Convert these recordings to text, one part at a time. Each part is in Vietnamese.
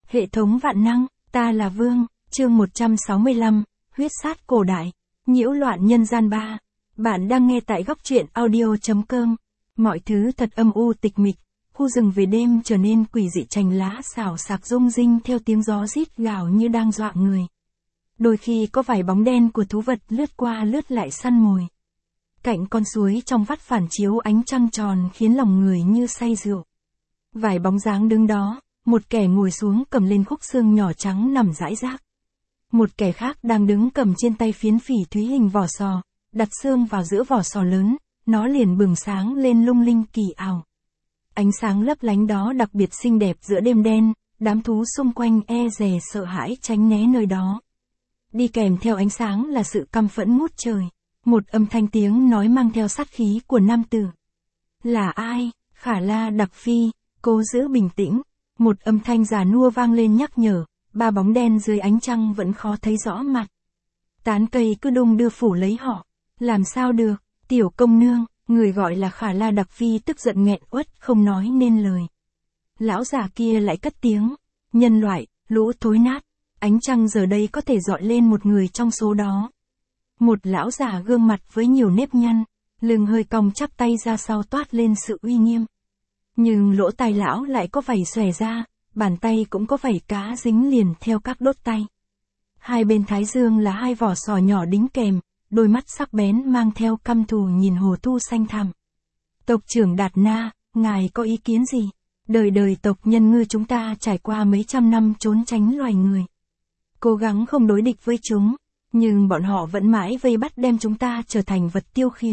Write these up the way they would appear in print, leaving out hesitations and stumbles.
Hệ thống vạn năng, ta là Vương, chương 165, huyết sát cổ đại, nhiễu loạn nhân gian 3. Bạn đang nghe tại góc truyện audio.com. Mọi thứ thật âm u tịch mịch, khu rừng về đêm trở nên quỷ dị, chành lá xào xạc rung rinh theo tiếng gió rít gào như đang dọa người. Đôi khi có vài bóng đen của thú vật lướt qua lướt lại săn mồi. Cạnh con suối trong vắt phản chiếu ánh trăng tròn khiến lòng người như say rượu. Vài bóng dáng đứng đó, một kẻ ngồi xuống cầm lên khúc xương nhỏ trắng nằm rải rác. Một kẻ khác đang đứng cầm trên tay phiến phỉ thúy hình vỏ sò, đặt xương vào giữa vỏ sò lớn, nó liền bừng sáng lên lung linh kỳ ảo. Ánh sáng lấp lánh đó đặc biệt xinh đẹp giữa đêm đen, đám thú xung quanh e dè sợ hãi tránh né nơi đó. Đi kèm theo ánh sáng là sự căm phẫn ngút trời. Một âm thanh tiếng nói mang theo sát khí của nam tử. Là ai? Khả La Đặc Phi, cố giữ bình tĩnh. Một âm thanh già nua vang lên nhắc nhở, ba bóng đen dưới ánh trăng vẫn khó thấy rõ mặt. Tán cây cứ đung đưa phủ lấy họ. Làm sao được, tiểu công nương, người gọi là Khả La Đặc Phi tức giận nghẹn uất không nói nên lời. Lão già kia lại cất tiếng, nhân loại, lũ thối nát, ánh trăng giờ đây có thể dọi lên một người trong số đó. Một lão già gương mặt với nhiều nếp nhăn, lưng hơi cong chắp tay ra sau toát lên sự uy nghiêm. Nhưng lỗ tai lão lại có vảy xòe ra, bàn tay cũng có vảy cá dính liền theo các đốt tay. Hai bên thái dương là hai vỏ sò nhỏ đính kèm, đôi mắt sắc bén mang theo căm thù nhìn hồ thu xanh thẳm. Tộc trưởng Đạt Na, ngài có ý kiến gì? Đời đời tộc nhân ngư chúng ta trải qua mấy trăm năm trốn tránh loài người. Cố gắng không đối địch với chúng. Nhưng bọn họ vẫn mãi vây bắt đem chúng ta trở thành vật tiêu khiển.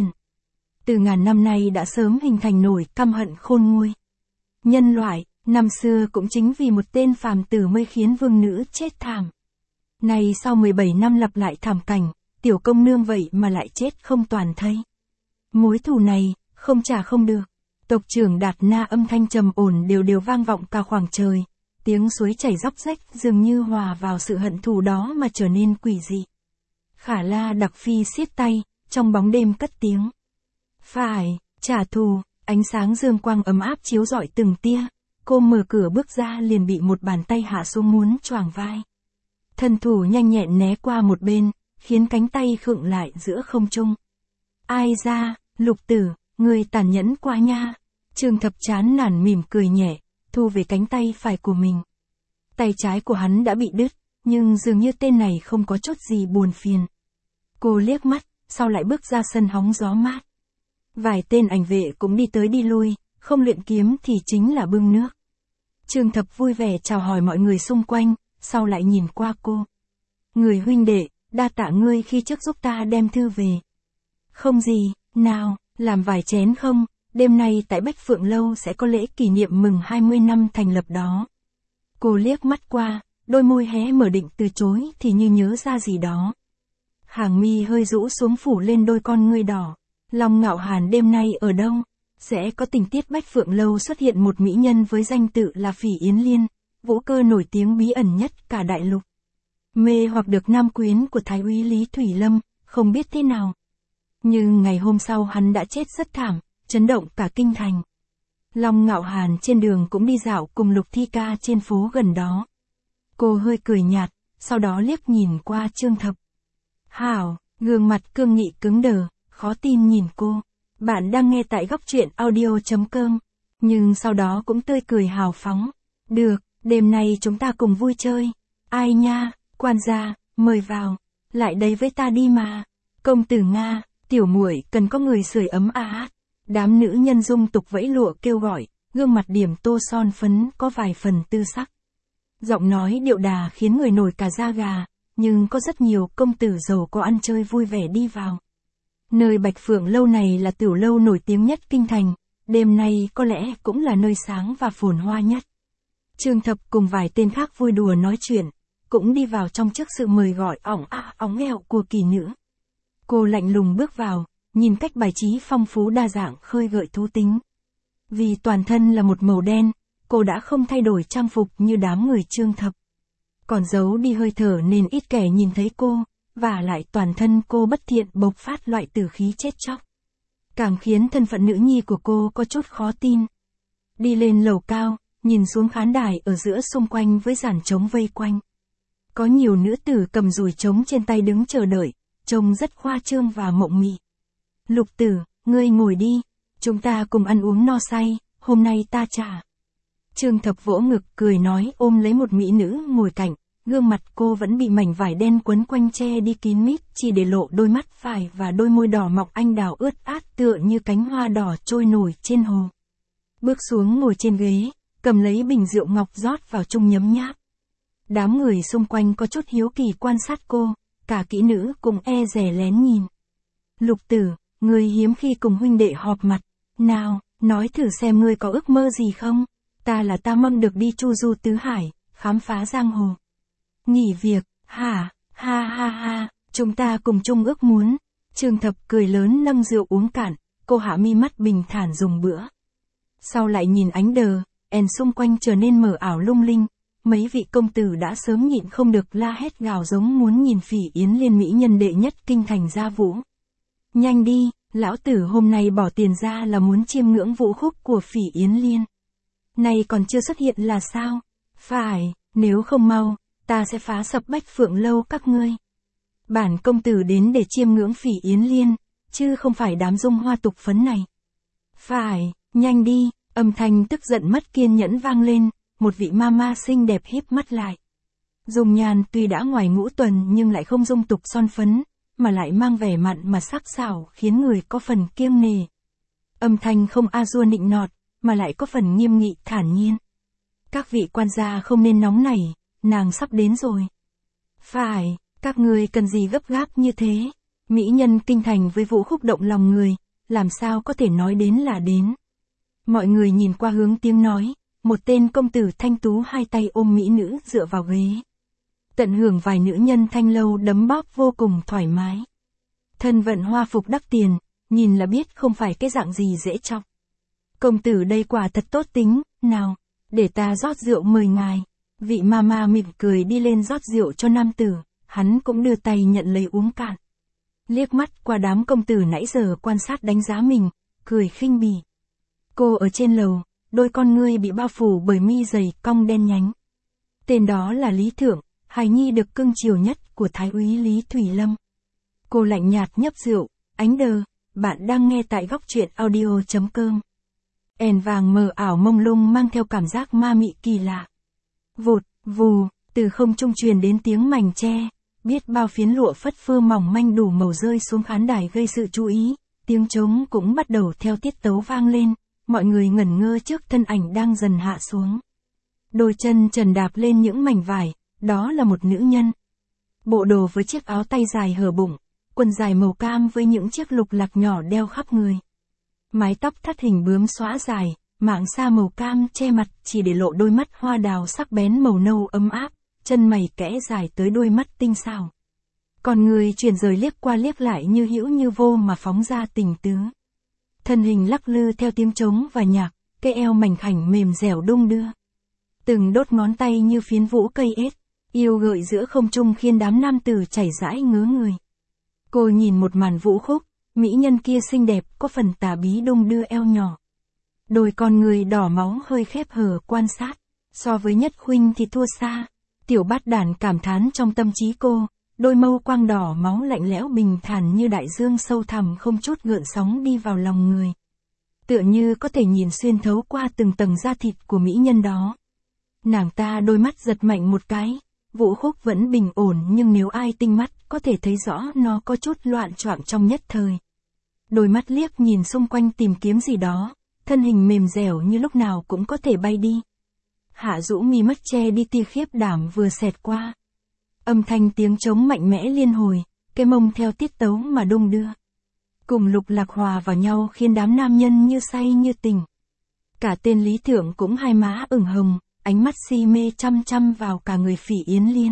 Từ ngàn năm nay đã sớm hình thành nỗi căm hận khôn nguôi. Nhân loại, năm xưa cũng chính vì một tên phàm tử mới khiến vương nữ chết thảm. Nay sau 17 năm lặp lại thảm cảnh, tiểu công nương vậy mà lại chết không toàn thây. Mối thù này, không trả không được. Tộc trưởng Đạt Na âm thanh trầm ổn đều vang vọng cả khoảng trời. Tiếng suối chảy róc rách dường như hòa vào sự hận thù đó mà trở nên quỷ dị. Khả La Đặc Phi siết tay, trong bóng đêm cất tiếng. Phải, trả thù, ánh sáng dương quang ấm áp chiếu rọi từng tia. Cô mở cửa bước ra liền bị một bàn tay hạ xuống muốn choàng vai. Thân thủ nhanh nhẹn né qua một bên, khiến cánh tay khựng lại giữa không trung. Ai ra, Lục Tử, người tàn nhẫn quá nha. Trương Thập chán nản mỉm cười nhẹ, thu về cánh tay phải của mình. Tay trái của hắn đã bị đứt. Nhưng dường như tên này không có chút gì buồn phiền. Cô liếc mắt, sau lại bước ra sân hóng gió mát. Vài tên ảnh vệ cũng đi tới đi lui, không luyện kiếm thì chính là bưng nước. Trương Thập vui vẻ chào hỏi mọi người xung quanh, sau lại nhìn qua cô. Người huynh đệ, đa tạ ngươi khi trước giúp ta đem thư về. Không gì, nào, làm vài chén không, đêm nay tại Bách Phượng Lâu sẽ có lễ kỷ niệm mừng 20 năm thành lập đó. Cô liếc mắt qua. Đôi môi hé mở định từ chối thì như nhớ ra gì đó. Hàng mi hơi rũ xuống phủ lên đôi con ngươi đỏ. Long Ngạo Hàn đêm nay ở đâu? Sẽ có tình tiết Bách Phượng Lâu xuất hiện một mỹ nhân với danh tự là Phỉ Yến Liên, vũ cơ nổi tiếng bí ẩn nhất cả đại lục. Mê hoặc được nam quyến của Thái úy Lý Thủy Lâm, không biết thế nào. Nhưng ngày hôm sau hắn đã chết rất thảm, chấn động cả kinh thành. Long Ngạo Hàn trên đường cũng đi dạo cùng Lục Thi Ca trên phố gần đó. Cô hơi cười nhạt, sau đó liếc nhìn qua Trương Thập. Hảo, gương mặt cương nghị cứng đờ, khó tin nhìn cô. Bạn đang nghe tại góc truyện audio.com. Nhưng sau đó cũng tươi cười hào phóng. Được, đêm nay chúng ta cùng vui chơi. Ai nha, quan gia, mời vào. Lại đây với ta đi mà. Công tử Nga, tiểu muội cần có người sưởi ấm át. Đám nữ nhân dung tục vẫy lụa kêu gọi, gương mặt điểm tô son phấn có vài phần tư sắc. Giọng nói điệu đà khiến người nổi cả da gà, nhưng có rất nhiều công tử giàu có ăn chơi vui vẻ đi vào. Nơi Bạch Phượng Lâu này là tiểu lâu nổi tiếng nhất kinh thành, đêm nay có lẽ cũng là nơi sáng và phồn hoa nhất. Trương Thập cùng vài tên khác vui đùa nói chuyện, cũng đi vào trong trước sự mời gọi óng eo của kỳ nữ. Cô lạnh lùng bước vào, nhìn cách bài trí phong phú đa dạng khơi gợi thú tính. Vì toàn thân là một màu đen, cô đã không thay đổi trang phục như đám người Trương Thập. Còn giấu đi hơi thở nên ít kẻ nhìn thấy cô, và lại toàn thân cô bất thiện bộc phát loại tử khí chết chóc. Càng khiến thân phận nữ nhi của cô có chút khó tin. Đi lên lầu cao, nhìn xuống khán đài ở giữa xung quanh với dàn trống vây quanh. Có nhiều nữ tử cầm dùi trống trên tay đứng chờ đợi, trông rất khoa trương và mộng mị. Lục Tử, ngươi ngồi đi, chúng ta cùng ăn uống no say, hôm nay ta trả. Trương Thập vỗ ngực cười nói ôm lấy một mỹ nữ ngồi cạnh, gương mặt cô vẫn bị mảnh vải đen quấn quanh che đi kín mít, chỉ để lộ đôi mắt phải và đôi môi đỏ mọng anh đào ướt át tựa như cánh hoa đỏ trôi nổi trên hồ. Bước xuống ngồi trên ghế, cầm lấy bình rượu ngọc rót vào chung nhấm nháp. Đám người xung quanh có chút hiếu kỳ quan sát cô, cả kỹ nữ cũng e dè lén nhìn. Lục Tử, ngươi hiếm khi cùng huynh đệ họp mặt, nào, nói thử xem ngươi có ước mơ gì không? Ta mong được đi chu du tứ hải, khám phá giang hồ. Nghỉ việc, hả, ha, chúng ta cùng chung ước muốn. Trương Thập cười lớn nâng rượu uống cạn, cô hạ mi mắt bình thản dùng bữa. Sau lại nhìn ánh đờ, xung quanh trở nên mờ ảo lung linh, mấy vị công tử đã sớm nhịn không được la hét gào giống muốn nhìn Phỉ Yến Liên mỹ nhân đệ nhất kinh thành gia vũ. Nhanh đi, lão tử hôm nay bỏ tiền ra là muốn chiêm ngưỡng vũ khúc của Phỉ Yến Liên. Này còn chưa xuất hiện là sao? Phải, nếu không mau, ta sẽ phá sập Bách Phượng lâu các ngươi. Bản công tử đến để chiêm ngưỡng Phỉ Yến Liên, chứ không phải đám dung hoa tục phấn này. Phải, nhanh đi, âm thanh tức giận mất kiên nhẫn vang lên, một vị mama xinh đẹp híp mắt lại. Dung nhan tuy đã ngoài ngũ tuần nhưng lại không dung tục son phấn, mà lại mang vẻ mặn mà sắc sảo khiến người có phần kiêng nề. Âm thanh không a dua nịnh nọt, mà lại có phần nghiêm nghị thản nhiên. Các vị quan gia không nên nóng nảy, nàng sắp đến rồi. Phải, các người cần gì gấp gáp như thế? Mỹ nhân kinh thành với vũ khúc động lòng người, làm sao có thể nói đến là đến. Mọi người nhìn qua hướng tiếng nói, một tên công tử thanh tú hai tay ôm mỹ nữ dựa vào ghế. Tận hưởng vài nữ nhân thanh lâu đấm bóp vô cùng thoải mái. Thân vận hoa phục đắt tiền, nhìn là biết không phải cái dạng gì dễ chọc. Công tử đây quả thật tốt tính, nào, để ta rót rượu mời ngài. Vị mama mỉm cười đi lên rót rượu cho nam tử, hắn cũng đưa tay nhận lấy uống cạn. Liếc mắt qua đám công tử nãy giờ quan sát đánh giá mình, cười khinh bỉ. Cô ở trên lầu, đôi con ngươi bị bao phủ bởi mi dày cong đen nhánh. Tên đó là Lý Thượng, hài nhi được cưng chiều nhất của Thái úy Lý Thủy Lâm. Cô lạnh nhạt nhấp rượu, ánh đờ, bạn đang nghe tại góc truyện audio.com. Đèn vàng mờ ảo mông lung mang theo cảm giác ma mị kỳ lạ. Vụt, vù, từ không trung truyền đến tiếng mảnh tre, biết bao phiến lụa phất phơ mỏng manh đủ màu rơi xuống khán đài gây sự chú ý, tiếng trống cũng bắt đầu theo tiết tấu vang lên, mọi người ngẩn ngơ trước thân ảnh đang dần hạ xuống. Đôi chân trần đạp lên những mảnh vải, đó là một nữ nhân. Bộ đồ với chiếc áo tay dài hở bụng, quần dài màu cam với những chiếc lục lạc nhỏ đeo khắp người. Mái tóc thắt hình bướm xõa dài, mảng sa màu cam che mặt chỉ để lộ đôi mắt hoa đào sắc bén màu nâu ấm áp, chân mày kẽ dài tới đôi mắt tinh xảo. Còn người chuyển rời liếc qua liếc lại như hữu như vô mà phóng ra tình tứ. Thân hình lắc lư theo tiếng trống và nhạc, cái eo mảnh khảnh mềm dẻo đung đưa. Từng đốt ngón tay như phiến vũ cây ết, yêu gợi giữa không trung khiến đám nam tử chảy rãi ngớ người. Cô nhìn một màn vũ khúc, mỹ nhân kia xinh đẹp có phần tà bí đung đưa eo nhỏ. Đôi con người đỏ máu hơi khép hờ quan sát, so với Nhất Khuynh thì thua xa. Tiểu Bát Đản cảm thán trong tâm trí cô, đôi mâu quang đỏ máu lạnh lẽo bình thản như đại dương sâu thẳm không chút gợn sóng đi vào lòng người. Tựa như có thể nhìn xuyên thấu qua từng tầng da thịt của mỹ nhân đó. Nàng ta đôi mắt giật mạnh một cái, vũ khúc vẫn bình ổn nhưng nếu ai tinh mắt có thể thấy rõ nó có chút loạn choạng trong nhất thời. Đôi mắt liếc nhìn xung quanh tìm kiếm gì đó, thân hình mềm dẻo như lúc nào cũng có thể bay đi. Hạ rũ mi mắt che đi tia khiếp đảm vừa xẹt qua. Âm thanh tiếng trống mạnh mẽ liên hồi, cái mông theo tiết tấu mà đung đưa. Cùng lục lạc hòa vào nhau khiến đám nam nhân như say như tình. Cả tên Lý Thượng cũng hai má ửng hồng, ánh mắt si mê chăm chăm vào cả người Phỉ Yến Liên.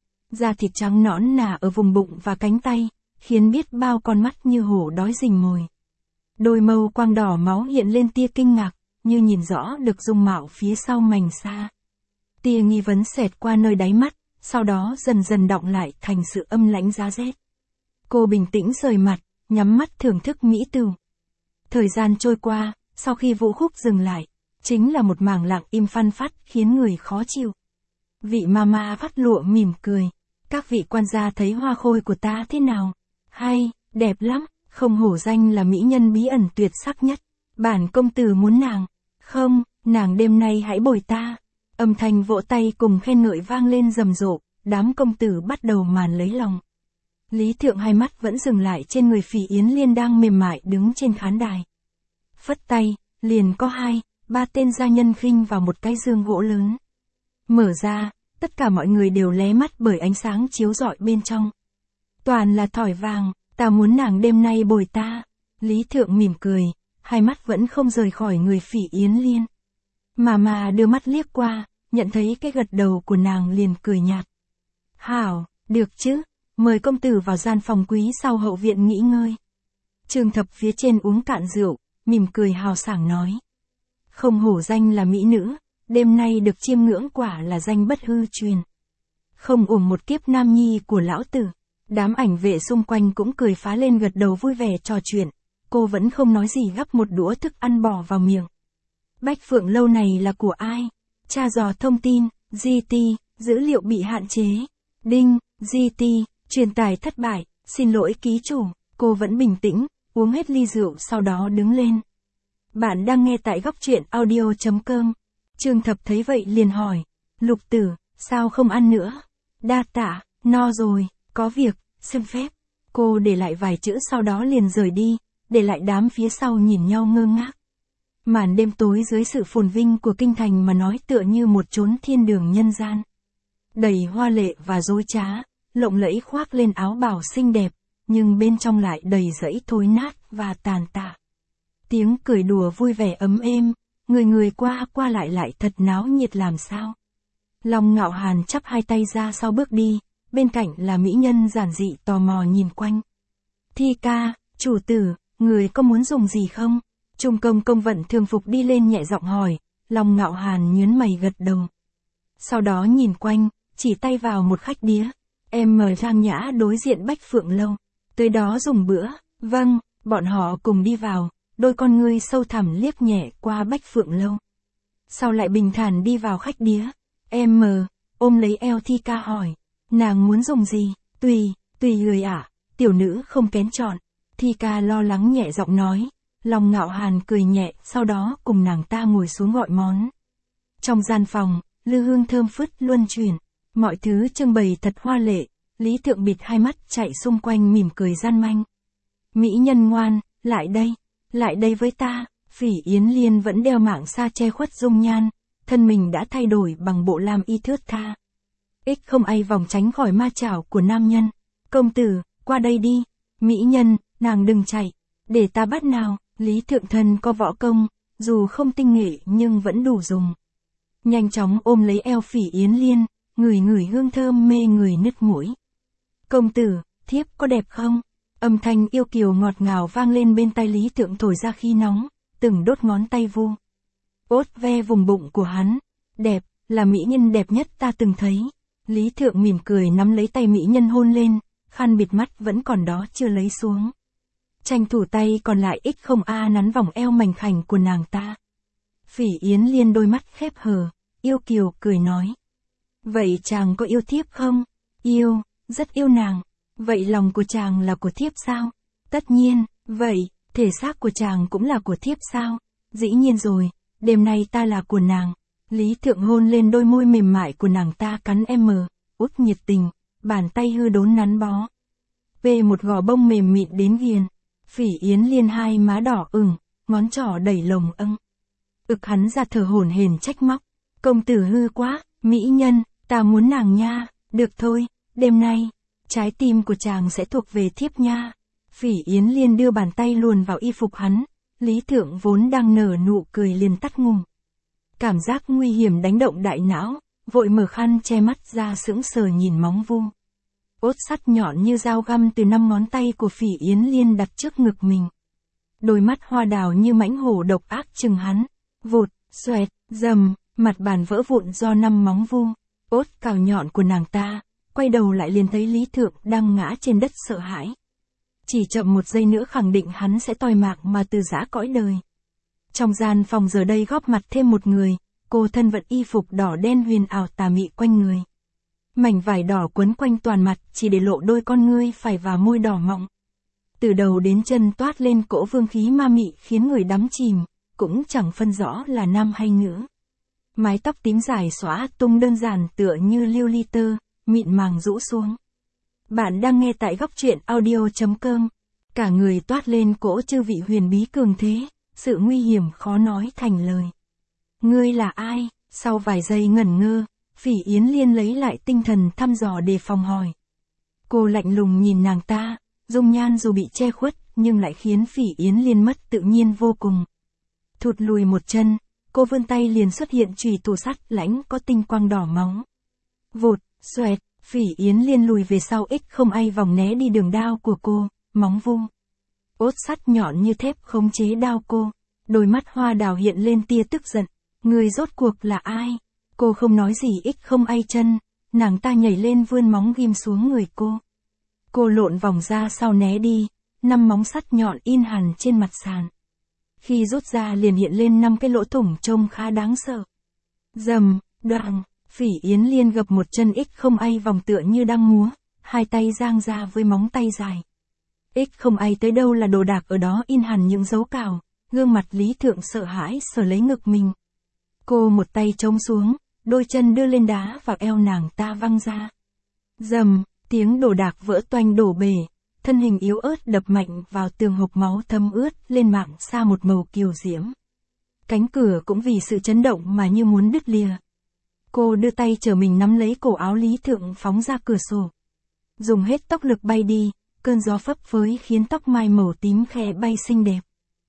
Da thịt trắng nõn nà ở vùng bụng và cánh tay, khiến biết bao con mắt như hổ đói rình mồi. Đôi mâu quang đỏ máu hiện lên tia kinh ngạc, như nhìn rõ được dung mạo phía sau mảnh xa. Tia nghi vấn xẹt qua nơi đáy mắt, sau đó dần dần đọng lại thành sự âm lãnh giá rét. Cô bình tĩnh rời mặt, nhắm mắt thưởng thức mỹ tửu. Thời gian trôi qua, sau khi vũ khúc dừng lại, chính là một mảng lặng im phăng phất khiến người khó chịu. Vị mama vắt lụa mỉm cười. Các vị quan gia thấy hoa khôi của ta thế nào? Hay, đẹp lắm, không hổ danh là mỹ nhân bí ẩn tuyệt sắc nhất. Bản công tử muốn nàng. Không, nàng đêm nay hãy bồi ta. Âm thanh vỗ tay cùng khen ngợi vang lên rầm rộ, đám công tử bắt đầu màn lấy lòng. Lý Thượng hai mắt vẫn dừng lại trên người Phỉ Yến Liên đang mềm mại đứng trên khán đài. Phất tay, liền có 2-3 tên gia nhân khinh vào một cái giường gỗ lớn. Mở ra, tất cả mọi người đều lé mắt bởi ánh sáng chiếu rọi bên trong. Toàn là thỏi vàng, ta muốn nàng đêm nay bồi ta. Lý Thượng mỉm cười, hai mắt vẫn không rời khỏi người Phỉ Yến Liên. Mà đưa mắt liếc qua, nhận thấy cái gật đầu của nàng liền cười nhạt. Hảo, được chứ, mời công tử vào gian phòng quý sau hậu viện nghỉ ngơi. Trương Thập phía trên uống cạn rượu, mỉm cười hào sảng nói. Không hổ danh là mỹ nữ, đêm nay được chiêm ngưỡng quả là danh bất hư truyền. Không uổng một kiếp nam nhi của lão tử. Đám ảnh vệ xung quanh cũng cười phá lên gật đầu vui vẻ trò chuyện. Cô vẫn không nói gì gắp một đũa thức ăn bỏ vào miệng. Bách Phượng Lâu này là của ai? Tra dò thông tin, GT, dữ liệu bị hạn chế. Đinh, GT, truyền tải thất bại, xin lỗi ký chủ. Cô vẫn bình tĩnh, uống hết ly rượu sau đó đứng lên. Bạn đang nghe tại góc truyện audio.com. Trương Thập thấy vậy liền hỏi. Lục tử, sao không ăn nữa? Đa tạ, no rồi, có việc, xin phép. Cô để lại vài chữ sau đó liền rời đi, để lại đám phía sau nhìn nhau ngơ ngác. Màn đêm tối dưới sự phồn vinh của kinh thành mà nói tựa như một chốn thiên đường nhân gian. Đầy hoa lệ và dối trá, lộng lẫy khoác lên áo bào xinh đẹp, nhưng bên trong lại đầy rẫy thối nát và tàn tạ. Tiếng cười đùa vui vẻ ấm êm, người qua lại thật náo nhiệt làm sao. Long Ngạo Hàn chắp hai tay ra sau bước đi, bên cạnh là mỹ nhân giản dị tò mò nhìn quanh. Thi ca, chủ tử, người có muốn dùng gì không? Trung công vận thường phục đi lên nhẹ giọng hỏi, Long Ngạo Hàn nhướng mày gật đầu. Sau đó nhìn quanh, chỉ tay vào một khách đĩa. Em mời Trang Nhã đối diện Bách Phượng Lâu. Tới đó dùng bữa. Vâng, bọn họ cùng đi vào, đôi con ngươi sâu thẳm liếc nhẹ qua Bách Phượng Lâu. Sau lại bình thản đi vào khách đĩa. Em ôm lấy eo Thi ca hỏi. Nàng muốn dùng gì? Tùy người ạ. Tiểu nữ không kén chọn. Thi ca lo lắng nhẹ giọng nói. Long Ngạo Hàn cười nhẹ, sau đó cùng nàng ta ngồi xuống gọi món. Trong gian phòng, lư hương thơm phứt luân chuyển. Mọi thứ trưng bày thật hoa lệ. Lý Thượng bịt hai mắt chạy xung quanh mỉm cười gian manh. Mỹ nhân ngoan, lại đây với ta. Phỉ Yến Liên vẫn đeo mạng sa che khuất dung nhan, thân mình đã thay đổi bằng bộ lam y thướt tha. Không ai vòng tránh khỏi ma chảo của nam nhân. Công tử, qua đây đi. Mỹ nhân, nàng đừng chạy. Để ta bắt nào. Lý Thượng thân có võ công, dù không tinh nghệ nhưng vẫn đủ dùng. Nhanh chóng ôm lấy eo Phỉ Yến Liên, ngửi hương thơm mê người nứt mũi. Công tử, thiếp có đẹp không? Âm thanh yêu kiều ngọt ngào vang lên bên tai Lý Thượng thổi ra khi nóng, từng đốt ngón tay vu. Ốt ve vùng bụng của hắn. Đẹp, là mỹ nhân đẹp nhất ta từng thấy. Lý Thượng mỉm cười nắm lấy tay mỹ nhân hôn lên, khăn bịt mắt vẫn còn đó chưa lấy xuống. Tranh thủ tay còn lại không nắn vòng eo mảnh khảnh của nàng ta. Phỉ Yến Liên đôi mắt khép hờ, yêu kiều cười nói. Vậy chàng có yêu thiếp không? Yêu, rất yêu nàng. Vậy lòng của chàng là của thiếp sao? Tất nhiên, vậy, thể xác của chàng cũng là của thiếp sao? Dĩ nhiên rồi, đêm nay ta là của nàng. Lý Thượng hôn lên đôi môi mềm mại của nàng ta cắn út nhiệt tình, bàn tay hư đốn nắn bó. Về một gò bông mềm mịn đến ghiền. Phỉ Yến Liên hai má đỏ ửng, ngón trỏ đẩy lồng hắn ra thở hổn hển trách móc. Công tử hư quá, mỹ nhân, ta muốn nàng nha. Được thôi, đêm nay, trái tim của chàng sẽ thuộc về thiếp nha. Phỉ Yến Liên đưa bàn tay luồn vào y phục hắn. Lý Thượng vốn đang nở nụ cười liền tắt ngùng. Cảm giác nguy hiểm đánh động đại não, vội mở khăn che mắt ra sững sờ nhìn móng vuông. Ốt sắt nhọn như dao găm từ 5 ngón tay của Phỉ Yến Liên đặt trước ngực mình. Đôi mắt hoa đào như mãnh hổ độc ác chừng hắn. Vụt, xoẹt, dầm, mặt bàn vỡ vụn do 5 móng vuông. Ốt cào nhọn của nàng ta, quay đầu lại liền thấy Lý Thượng đang ngã trên đất sợ hãi. Chỉ chậm một giây nữa khẳng định hắn sẽ toi mạc mà từ giã cõi đời. Trong gian phòng giờ đây góp mặt thêm một người, cô thân vận y phục đỏ đen huyền ảo tà mị quanh người. Mảnh vải đỏ quấn quanh toàn mặt, chỉ để lộ đôi con ngươi phải và môi đỏ mọng. Từ đầu đến chân toát lên cỗ vương khí ma mị khiến người đắm chìm, cũng chẳng phân rõ là nam hay nữ. Mái tóc tím dài xõa tung đơn giản tựa như lưu ly tơ, mịn màng rũ xuống. Bạn đang nghe tại góc truyện audio.com. Cả người toát lên cỗ chư vị huyền bí cường thế, sự nguy hiểm khó nói thành lời. Ngươi là ai? Sau vài giây ngẩn ngơ, Phỉ Yến Liên lấy lại tinh thần thăm dò đề phòng hỏi. Cô lạnh lùng nhìn nàng ta, dung nhan dù bị che khuất, nhưng lại khiến Phỉ Yến Liên mất tự nhiên vô cùng. Thụt lùi một chân, cô vươn tay liền xuất hiện chùy thủ sắt lãnh có tinh quang đỏ máu. Vụt, xoẹt, Phỉ Yến Liên lùi về sau không ai vòng né đi đường đao của cô, móng vuông. Ốt sắt nhọn như thép khống chế đao cô, đôi mắt hoa đào hiện lên tia tức giận. Người rốt cuộc là ai? Cô không nói gì không ai chân, nàng ta nhảy lên vươn móng ghim xuống người cô. Cô lộn vòng ra sau né đi, 5 móng sắt nhọn in hẳn trên mặt sàn. Khi rút ra liền hiện lên 5 cái lỗ thủng trông khá đáng sợ. Rầm, đoàng, Phỉ Yến Liên gập một chân không ai vòng tựa như đang múa, hai tay giang ra với móng tay dài. Không ai tới đâu là đồ đạc ở đó in hẳn những dấu cào, gương mặt Lý Thượng sợ hãi sờ lấy ngực mình. Cô một tay chống xuống, đôi chân đưa lên đá vào eo nàng ta văng ra. Rầm, tiếng đồ đạc vỡ toanh đổ bể, thân hình yếu ớt đập mạnh vào tường hộc máu thấm ướt lên mảng xa một màu kiều diễm. Cánh cửa cũng vì sự chấn động mà như muốn đứt lìa. Cô đưa tay trở mình nắm lấy cổ áo Lý Thượng phóng ra cửa sổ. Dùng hết tốc lực bay đi, cơn gió phấp phới khiến tóc mai màu tím khẽ bay xinh đẹp.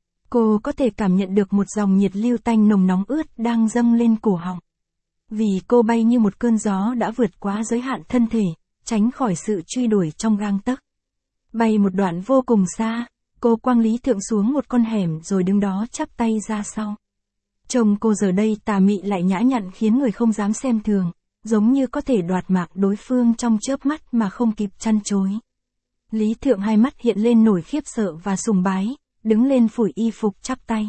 Cô có thể cảm nhận được một dòng nhiệt lưu tanh nồng nóng ướt đang dâng lên cổ họng. Vì cô bay như một cơn gió đã vượt quá giới hạn thân thể, tránh khỏi sự truy đuổi trong gang tấc. Bay một đoạn vô cùng xa, cô quăng Lý Thượng xuống một con hẻm rồi đứng đó chắp tay ra sau. Trông cô giờ đây tà mị lại nhã nhặn khiến người không dám xem thường, giống như có thể đoạt mạng đối phương trong chớp mắt mà không kịp chăn chối. Lý Thượng hai mắt hiện lên nổi khiếp sợ và sùng bái, đứng lên phủi y phục chắp tay.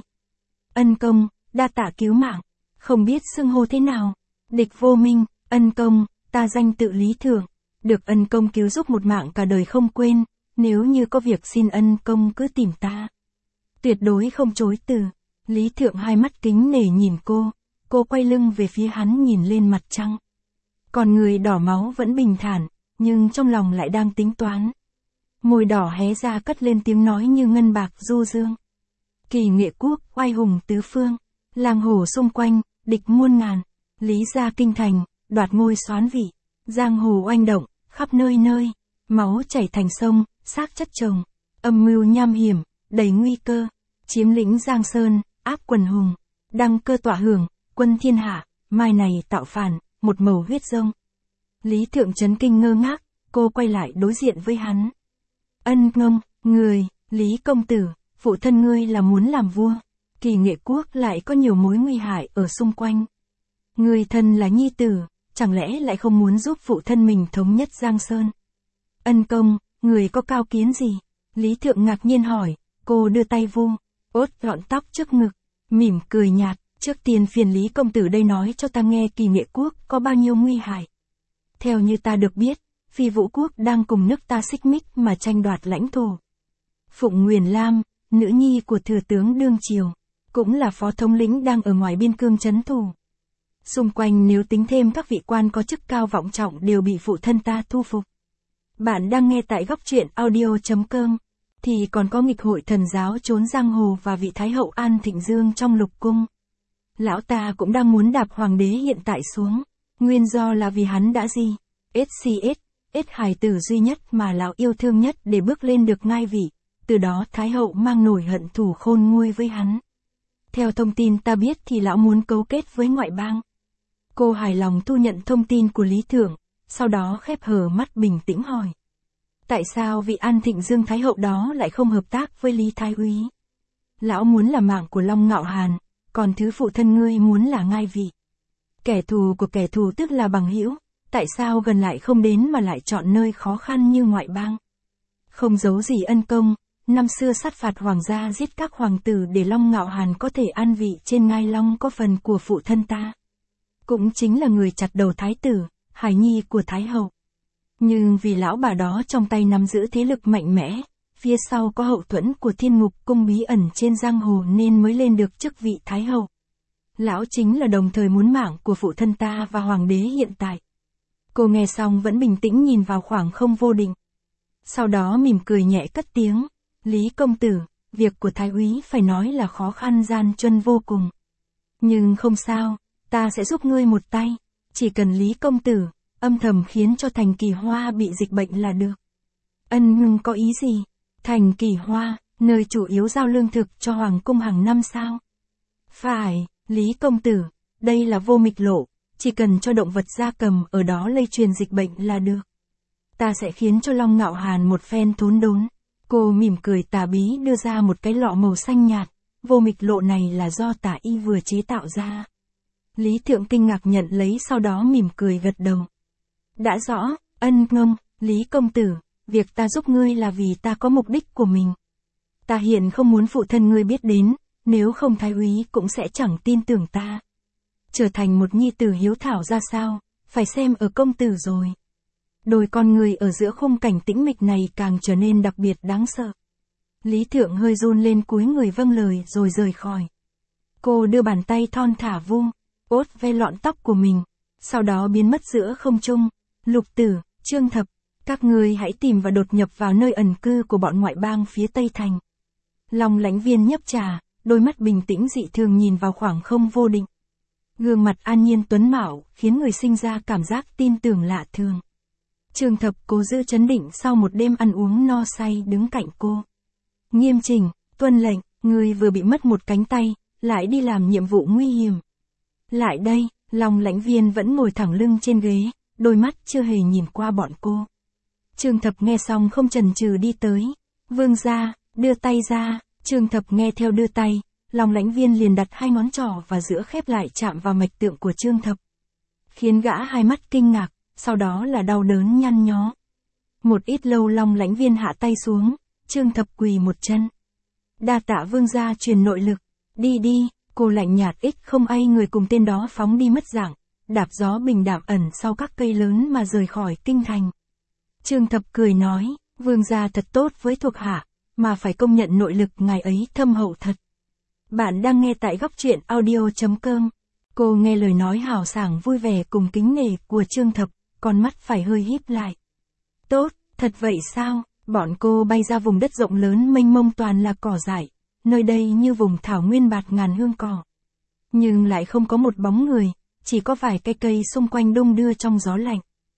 Ân công, đa tạ cứu mạng, không biết xưng hô thế nào. Địch vô minh, ân công, ta danh tự Lý Thượng, được ân công cứu giúp một mạng cả đời không quên, nếu như có việc xin ân công cứ tìm ta. Tuyệt đối không chối từ. Lý Thượng hai mắt kính nể nhìn cô quay lưng về phía hắn nhìn lên mặt trăng. Còn người đỏ máu vẫn bình thản, nhưng trong lòng lại đang tính toán. Môi đỏ hé ra cất lên tiếng nói như ngân bạc du dương. Kỳ Nghệ quốc, oai hùng tứ phương, làng hổ xung quanh, địch muôn ngàn, Lý gia kinh thành, đoạt ngôi soán vị, giang hồ oanh động, khắp nơi nơi, máu chảy thành sông, xác chất chồng, âm mưu nham hiểm, đầy nguy cơ, chiếm lĩnh Giang Sơn, áp quần hùng, đăng cơ tọa hưởng, quân thiên hạ, mai này tạo phản, một màu huyết rông. Lý Thượng chấn kinh ngơ ngác, cô quay lại đối diện với hắn. Ân ngông, người, Lý công tử, phụ thân ngươi là muốn làm vua, Kỳ Nghệ quốc lại có nhiều mối nguy hại ở xung quanh. Người thân là nhi tử, chẳng lẽ lại không muốn giúp phụ thân mình thống nhất Giang Sơn? Ân công, người có cao kiến gì? Lý Thượng ngạc nhiên hỏi, cô đưa tay vu, ốt gọn tóc trước ngực, mỉm cười nhạt, trước tiên phiền Lý công tử đây nói cho ta nghe Kỳ Nghệ quốc có bao nhiêu nguy hại. Theo như ta được biết, Phi Vũ quốc đang cùng nước ta xích mích mà tranh đoạt lãnh thổ. Phụng Nguyền Lam, nữ nhi của thừa tướng đương triều, cũng là phó thống lĩnh đang ở ngoài biên cương trấn thủ. Xung quanh nếu tính thêm các vị quan có chức cao vọng trọng đều bị phụ thân ta thu phục. Bạn đang nghe tại góc truyện audio.com, thì còn có nghịch hội thần giáo trốn giang hồ và vị thái hậu An Thịnh Dương trong lục cung. Lão ta cũng đang muốn đạp hoàng đế hiện tại xuống, nguyên do là vì hắn đã gì? SCS hài tử duy nhất mà lão yêu thương nhất để bước lên được ngai vị, từ đó thái hậu mang nổi hận thù khôn nguôi với hắn. Theo thông tin ta biết thì lão muốn cấu kết với ngoại bang. Cô hài lòng thu nhận thông tin của Lý Thượng, sau đó khép hờ mắt bình tĩnh hỏi. Tại sao vị An Thịnh Dương thái hậu đó lại không hợp tác với Lý Thái Úy? Lão muốn là mạng của Long Ngạo Hàn, còn thứ phụ thân ngươi muốn là ngai vị. Kẻ thù của kẻ thù tức là bằng hữu, tại sao gần lại không đến mà lại chọn nơi khó khăn như ngoại bang? Không giấu gì ân công, năm xưa sát phạt hoàng gia giết các hoàng tử để Long Ngạo Hàn có thể an vị trên ngai long có phần của phụ thân ta. Cũng chính là người chặt đầu thái tử, hài nhi của thái hậu. Nhưng vì lão bà đó trong tay nắm giữ thế lực mạnh mẽ, phía sau có hậu thuẫn của Thiên Ngục Cung bí ẩn trên giang hồ nên mới lên được chức vị thái hậu. Lão chính là đồng thời muốn mạng của phụ thân ta và hoàng đế hiện tại. Cô nghe xong vẫn bình tĩnh nhìn vào khoảng không vô định. Sau đó mỉm cười nhẹ cất tiếng, Lý công tử, việc của thái úy phải nói là khó khăn gian truân vô cùng. Nhưng không sao, ta sẽ giúp ngươi một tay, chỉ cần Lý công tử, âm thầm khiến cho Thành Kỳ Hoa bị dịch bệnh là được. Ân Ngưng có ý gì? Thành Kỳ Hoa, nơi chủ yếu giao lương thực cho hoàng cung hàng năm sao? Phải, Lý công tử, đây là vô mịch lộ, chỉ cần cho động vật gia cầm ở đó lây truyền dịch bệnh là được. Ta sẽ khiến cho Long Ngạo Hàn một phen thốn đốn. Cô mỉm cười tà bí đưa ra một cái lọ màu xanh nhạt, vô mịch lộ này là do tả y vừa chế tạo ra. Lý Thượng kinh ngạc nhận lấy sau đó mỉm cười gật đầu. Đã rõ, Ân Ngông, Lý công tử, việc ta giúp ngươi là vì ta có mục đích của mình. Ta hiện không muốn phụ thân ngươi biết đến, nếu không thái úy cũng sẽ chẳng tin tưởng ta. Trở thành một nhi tử hiếu thảo ra sao, phải xem ở công tử rồi. Đôi con người ở giữa khung cảnh tĩnh mịch này càng trở nên đặc biệt đáng sợ. Lý Thượng hơi run lên cúi người vâng lời rồi rời khỏi. Cô đưa bàn tay thon thả vuông, ốt ve lọn tóc của mình, sau đó biến mất giữa không trung. Lục Tử, Trương Thập, các ngươi hãy tìm và đột nhập vào nơi ẩn cư của bọn ngoại bang phía Tây Thành. Long Lãnh Viên nhấp trà, đôi mắt bình tĩnh dị thường nhìn vào khoảng không vô định. Gương mặt an nhiên tuấn mạo, khiến người sinh ra cảm giác tin tưởng lạ thường. Trương Thập cố giữ trấn định sau một đêm ăn uống no say đứng cạnh cô. Nghiêm chỉnh, tuân lệnh, người vừa bị mất một cánh tay, lại đi làm nhiệm vụ nguy hiểm. Lại đây, Long Lãnh Viên vẫn ngồi thẳng lưng trên ghế, đôi mắt chưa hề nhìn qua bọn cô. Trương Thập nghe xong không chần chừ đi tới. Vương gia, đưa tay ra, Trương Thập nghe theo đưa tay, Long Lãnh Viên liền đặt hai ngón trỏ và giữa khép lại chạm vào mạch tượng của Trương Thập. Khiến gã hai mắt kinh ngạc, sau đó là đau đớn nhăn nhó. Một ít lâu Long Lãnh Viên hạ tay xuống, Trương Thập quỳ một chân. Đa tạ vương gia truyền nội lực, đi đi, cô lạnh nhạt ít không ai người cùng tên đó phóng đi mất dạng, đạp gió bình đạm ẩn sau các cây lớn mà rời khỏi kinh thành. Trương Thập cười nói, vương gia thật tốt với thuộc hạ, mà phải công nhận nội lực ngài ấy thâm hậu thật. Bạn đang nghe tại góc truyện audio.com. Cô nghe lời nói hào sảng vui vẻ cùng kính nể của Trương Thập, con mắt phải hơi híp lại. Tốt, thật vậy sao? Bọn cô bay ra vùng đất rộng lớn mênh mông toàn là cỏ dại, nơi đây như vùng thảo nguyên bạt ngàn hương cỏ. Nhưng lại không có một bóng người, chỉ có vài cây cây xung quanh đung đưa trong gió lạnh.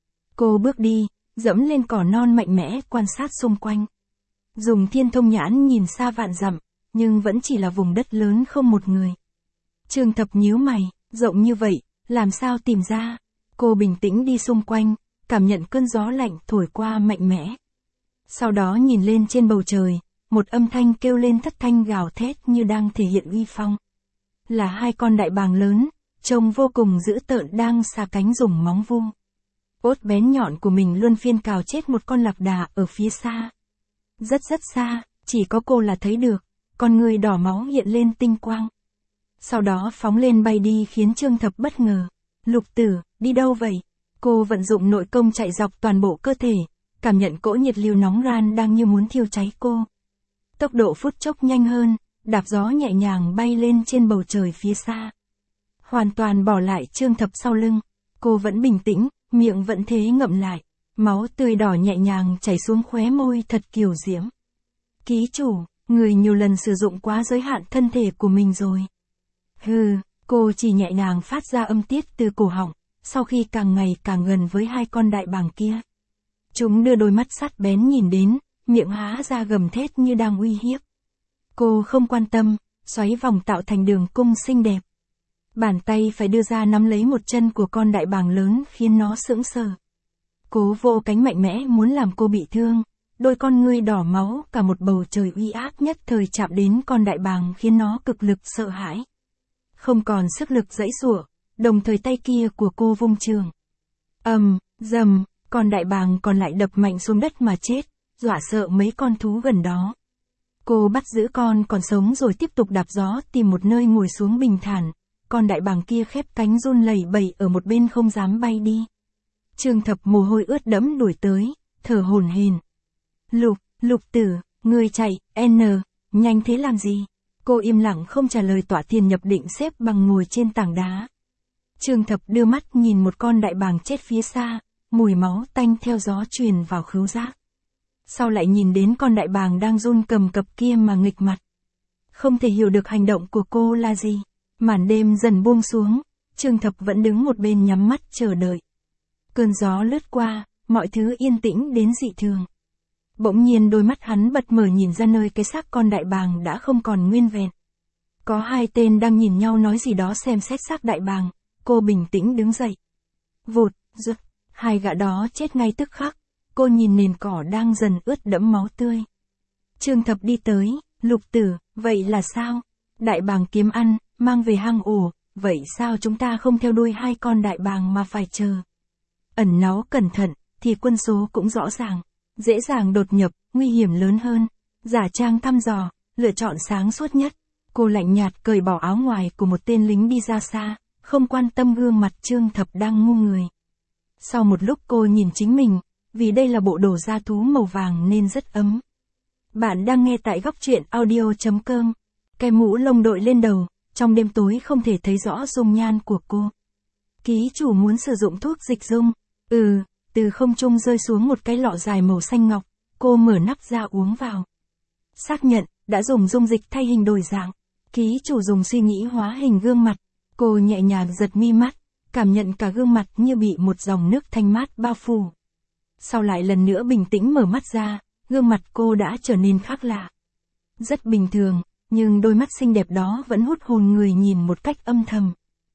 Cô bước đi, dẫm lên cỏ non mạnh mẽ quan sát xung quanh. Dùng thiên thông nhãn nhìn xa vạn dặm, nhưng vẫn chỉ là vùng đất lớn không một người. Trương Thập nhíu mày, rộng như vậy, làm sao tìm ra? Cô bình tĩnh đi xung quanh, cảm nhận cơn gió lạnh thổi qua mạnh mẽ. Sau đó nhìn lên trên bầu trời, một âm thanh kêu lên thất thanh gào thét như đang thể hiện uy phong. Là hai con đại bàng lớn, trông vô cùng dữ tợn đang xà cánh dùng móng vuông. Ốt bén nhọn của mình luân phiên cào chết một con lạc đà ở phía xa. Rất rất xa, chỉ có cô là thấy được, con người đỏ máu hiện lên tinh quang. Sau đó phóng lên bay đi khiến Trương Thập bất ngờ. Lục Tử, đi đâu vậy? Cô vận dụng nội công chạy dọc toàn bộ cơ thể, cảm nhận cỗ nhiệt lưu nóng ran đang như muốn thiêu cháy cô. Tốc độ phút chốc nhanh hơn, đạp gió nhẹ nhàng bay lên trên bầu trời phía xa. Hoàn toàn bỏ lại Trương Thập sau lưng, cô vẫn bình tĩnh, miệng vẫn thế ngậm lại, máu tươi đỏ nhẹ nhàng chảy xuống khóe môi thật kiều diễm. Ký chủ, người nhiều lần sử dụng quá giới hạn thân thể của mình rồi. Hừ, cô chỉ nhẹ nhàng phát ra âm tiết từ cổ họng, sau khi càng ngày càng gần với hai con đại bàng kia. Chúng đưa đôi mắt sắt bén nhìn đến, miệng há ra gầm thét như đang uy hiếp. Cô không quan tâm, xoáy vòng tạo thành đường cung xinh đẹp. Bàn tay phải đưa ra nắm lấy một chân của con đại bàng lớn khiến nó sững sờ. Cố vỗ cánh mạnh mẽ muốn làm cô bị thương, đôi con ngươi đỏ máu cả một bầu trời uy áp nhất thời chạm đến con đại bàng khiến nó cực lực sợ hãi. Không còn sức lực giãy giụa, đồng thời tay kia của cô vung trường. Dầm, con đại bàng còn lại đập mạnh xuống đất mà chết, dọa sợ mấy con thú gần đó. Cô bắt giữ con còn sống rồi tiếp tục đạp gió tìm một nơi ngồi xuống bình thản. Con đại bàng kia khép cánh run lẩy bẩy ở một bên không dám bay đi. Trương Thập mồ hôi ướt đẫm đuổi tới, thở hổn hển. Lục tử, ngươi chạy, nhanh thế làm gì? Cô im lặng không trả lời. Tọa Thiền nhập định xếp bằng ngồi trên tảng đá. Trương Thập đưa mắt nhìn một con đại bàng chết phía xa, mùi máu tanh theo gió truyền vào khứu giác. Sau lại nhìn đến con đại bàng đang run cầm cập kia mà nghịch mặt. Không thể hiểu được hành động của cô là gì. Màn đêm dần buông xuống, Trương Thập vẫn đứng một bên nhắm mắt chờ đợi. Cơn gió lướt qua, mọi thứ yên tĩnh đến dị thường. Bỗng nhiên đôi mắt hắn bật mở nhìn ra nơi cái xác con đại bàng đã không còn nguyên vẹn. Có hai tên đang nhìn nhau nói gì đó xem xét xác đại bàng. Cô bình tĩnh đứng dậy. Vụt, rực, hai gã đó chết ngay tức khắc. Cô nhìn nền cỏ đang dần ướt đẫm máu tươi. Trương Thập đi tới, Lục tử, vậy là sao? Đại bàng kiếm ăn, mang về hang ổ, vậy sao chúng ta không theo đuôi hai con đại bàng mà phải chờ? Ẩn náu cẩn thận, thì quân số cũng rõ ràng. Dễ dàng đột nhập, nguy hiểm lớn hơn. Giả trang thăm dò, lựa chọn sáng suốt nhất. Cô lạnh nhạt cởi bỏ áo ngoài của một tên lính đi ra xa, không quan tâm gương mặt Trương Thập đang ngu người. Sau một lúc cô nhìn chính mình, vì đây là bộ đồ da thú màu vàng nên rất ấm. Bạn đang nghe tại góc truyện audio.com. Cái mũ lông đội lên đầu, trong đêm tối không thể thấy rõ dung nhan của cô. Ký chủ muốn sử dụng thuốc dịch dung. Từ không trung rơi xuống một cái lọ dài màu xanh ngọc, cô mở nắp ra uống vào. Xác nhận, đã dùng dung dịch thay hình đổi dạng. Ký chủ dùng suy nghĩ hóa hình gương mặt. Cô nhẹ nhàng giật mi mắt, cảm nhận cả gương mặt như bị một dòng nước thanh mát bao phủ. Sau lại lần nữa bình tĩnh mở mắt ra, gương mặt cô đã trở nên khác lạ. Rất bình thường, nhưng đôi mắt xinh đẹp đó vẫn hút hồn người nhìn một cách âm thầm.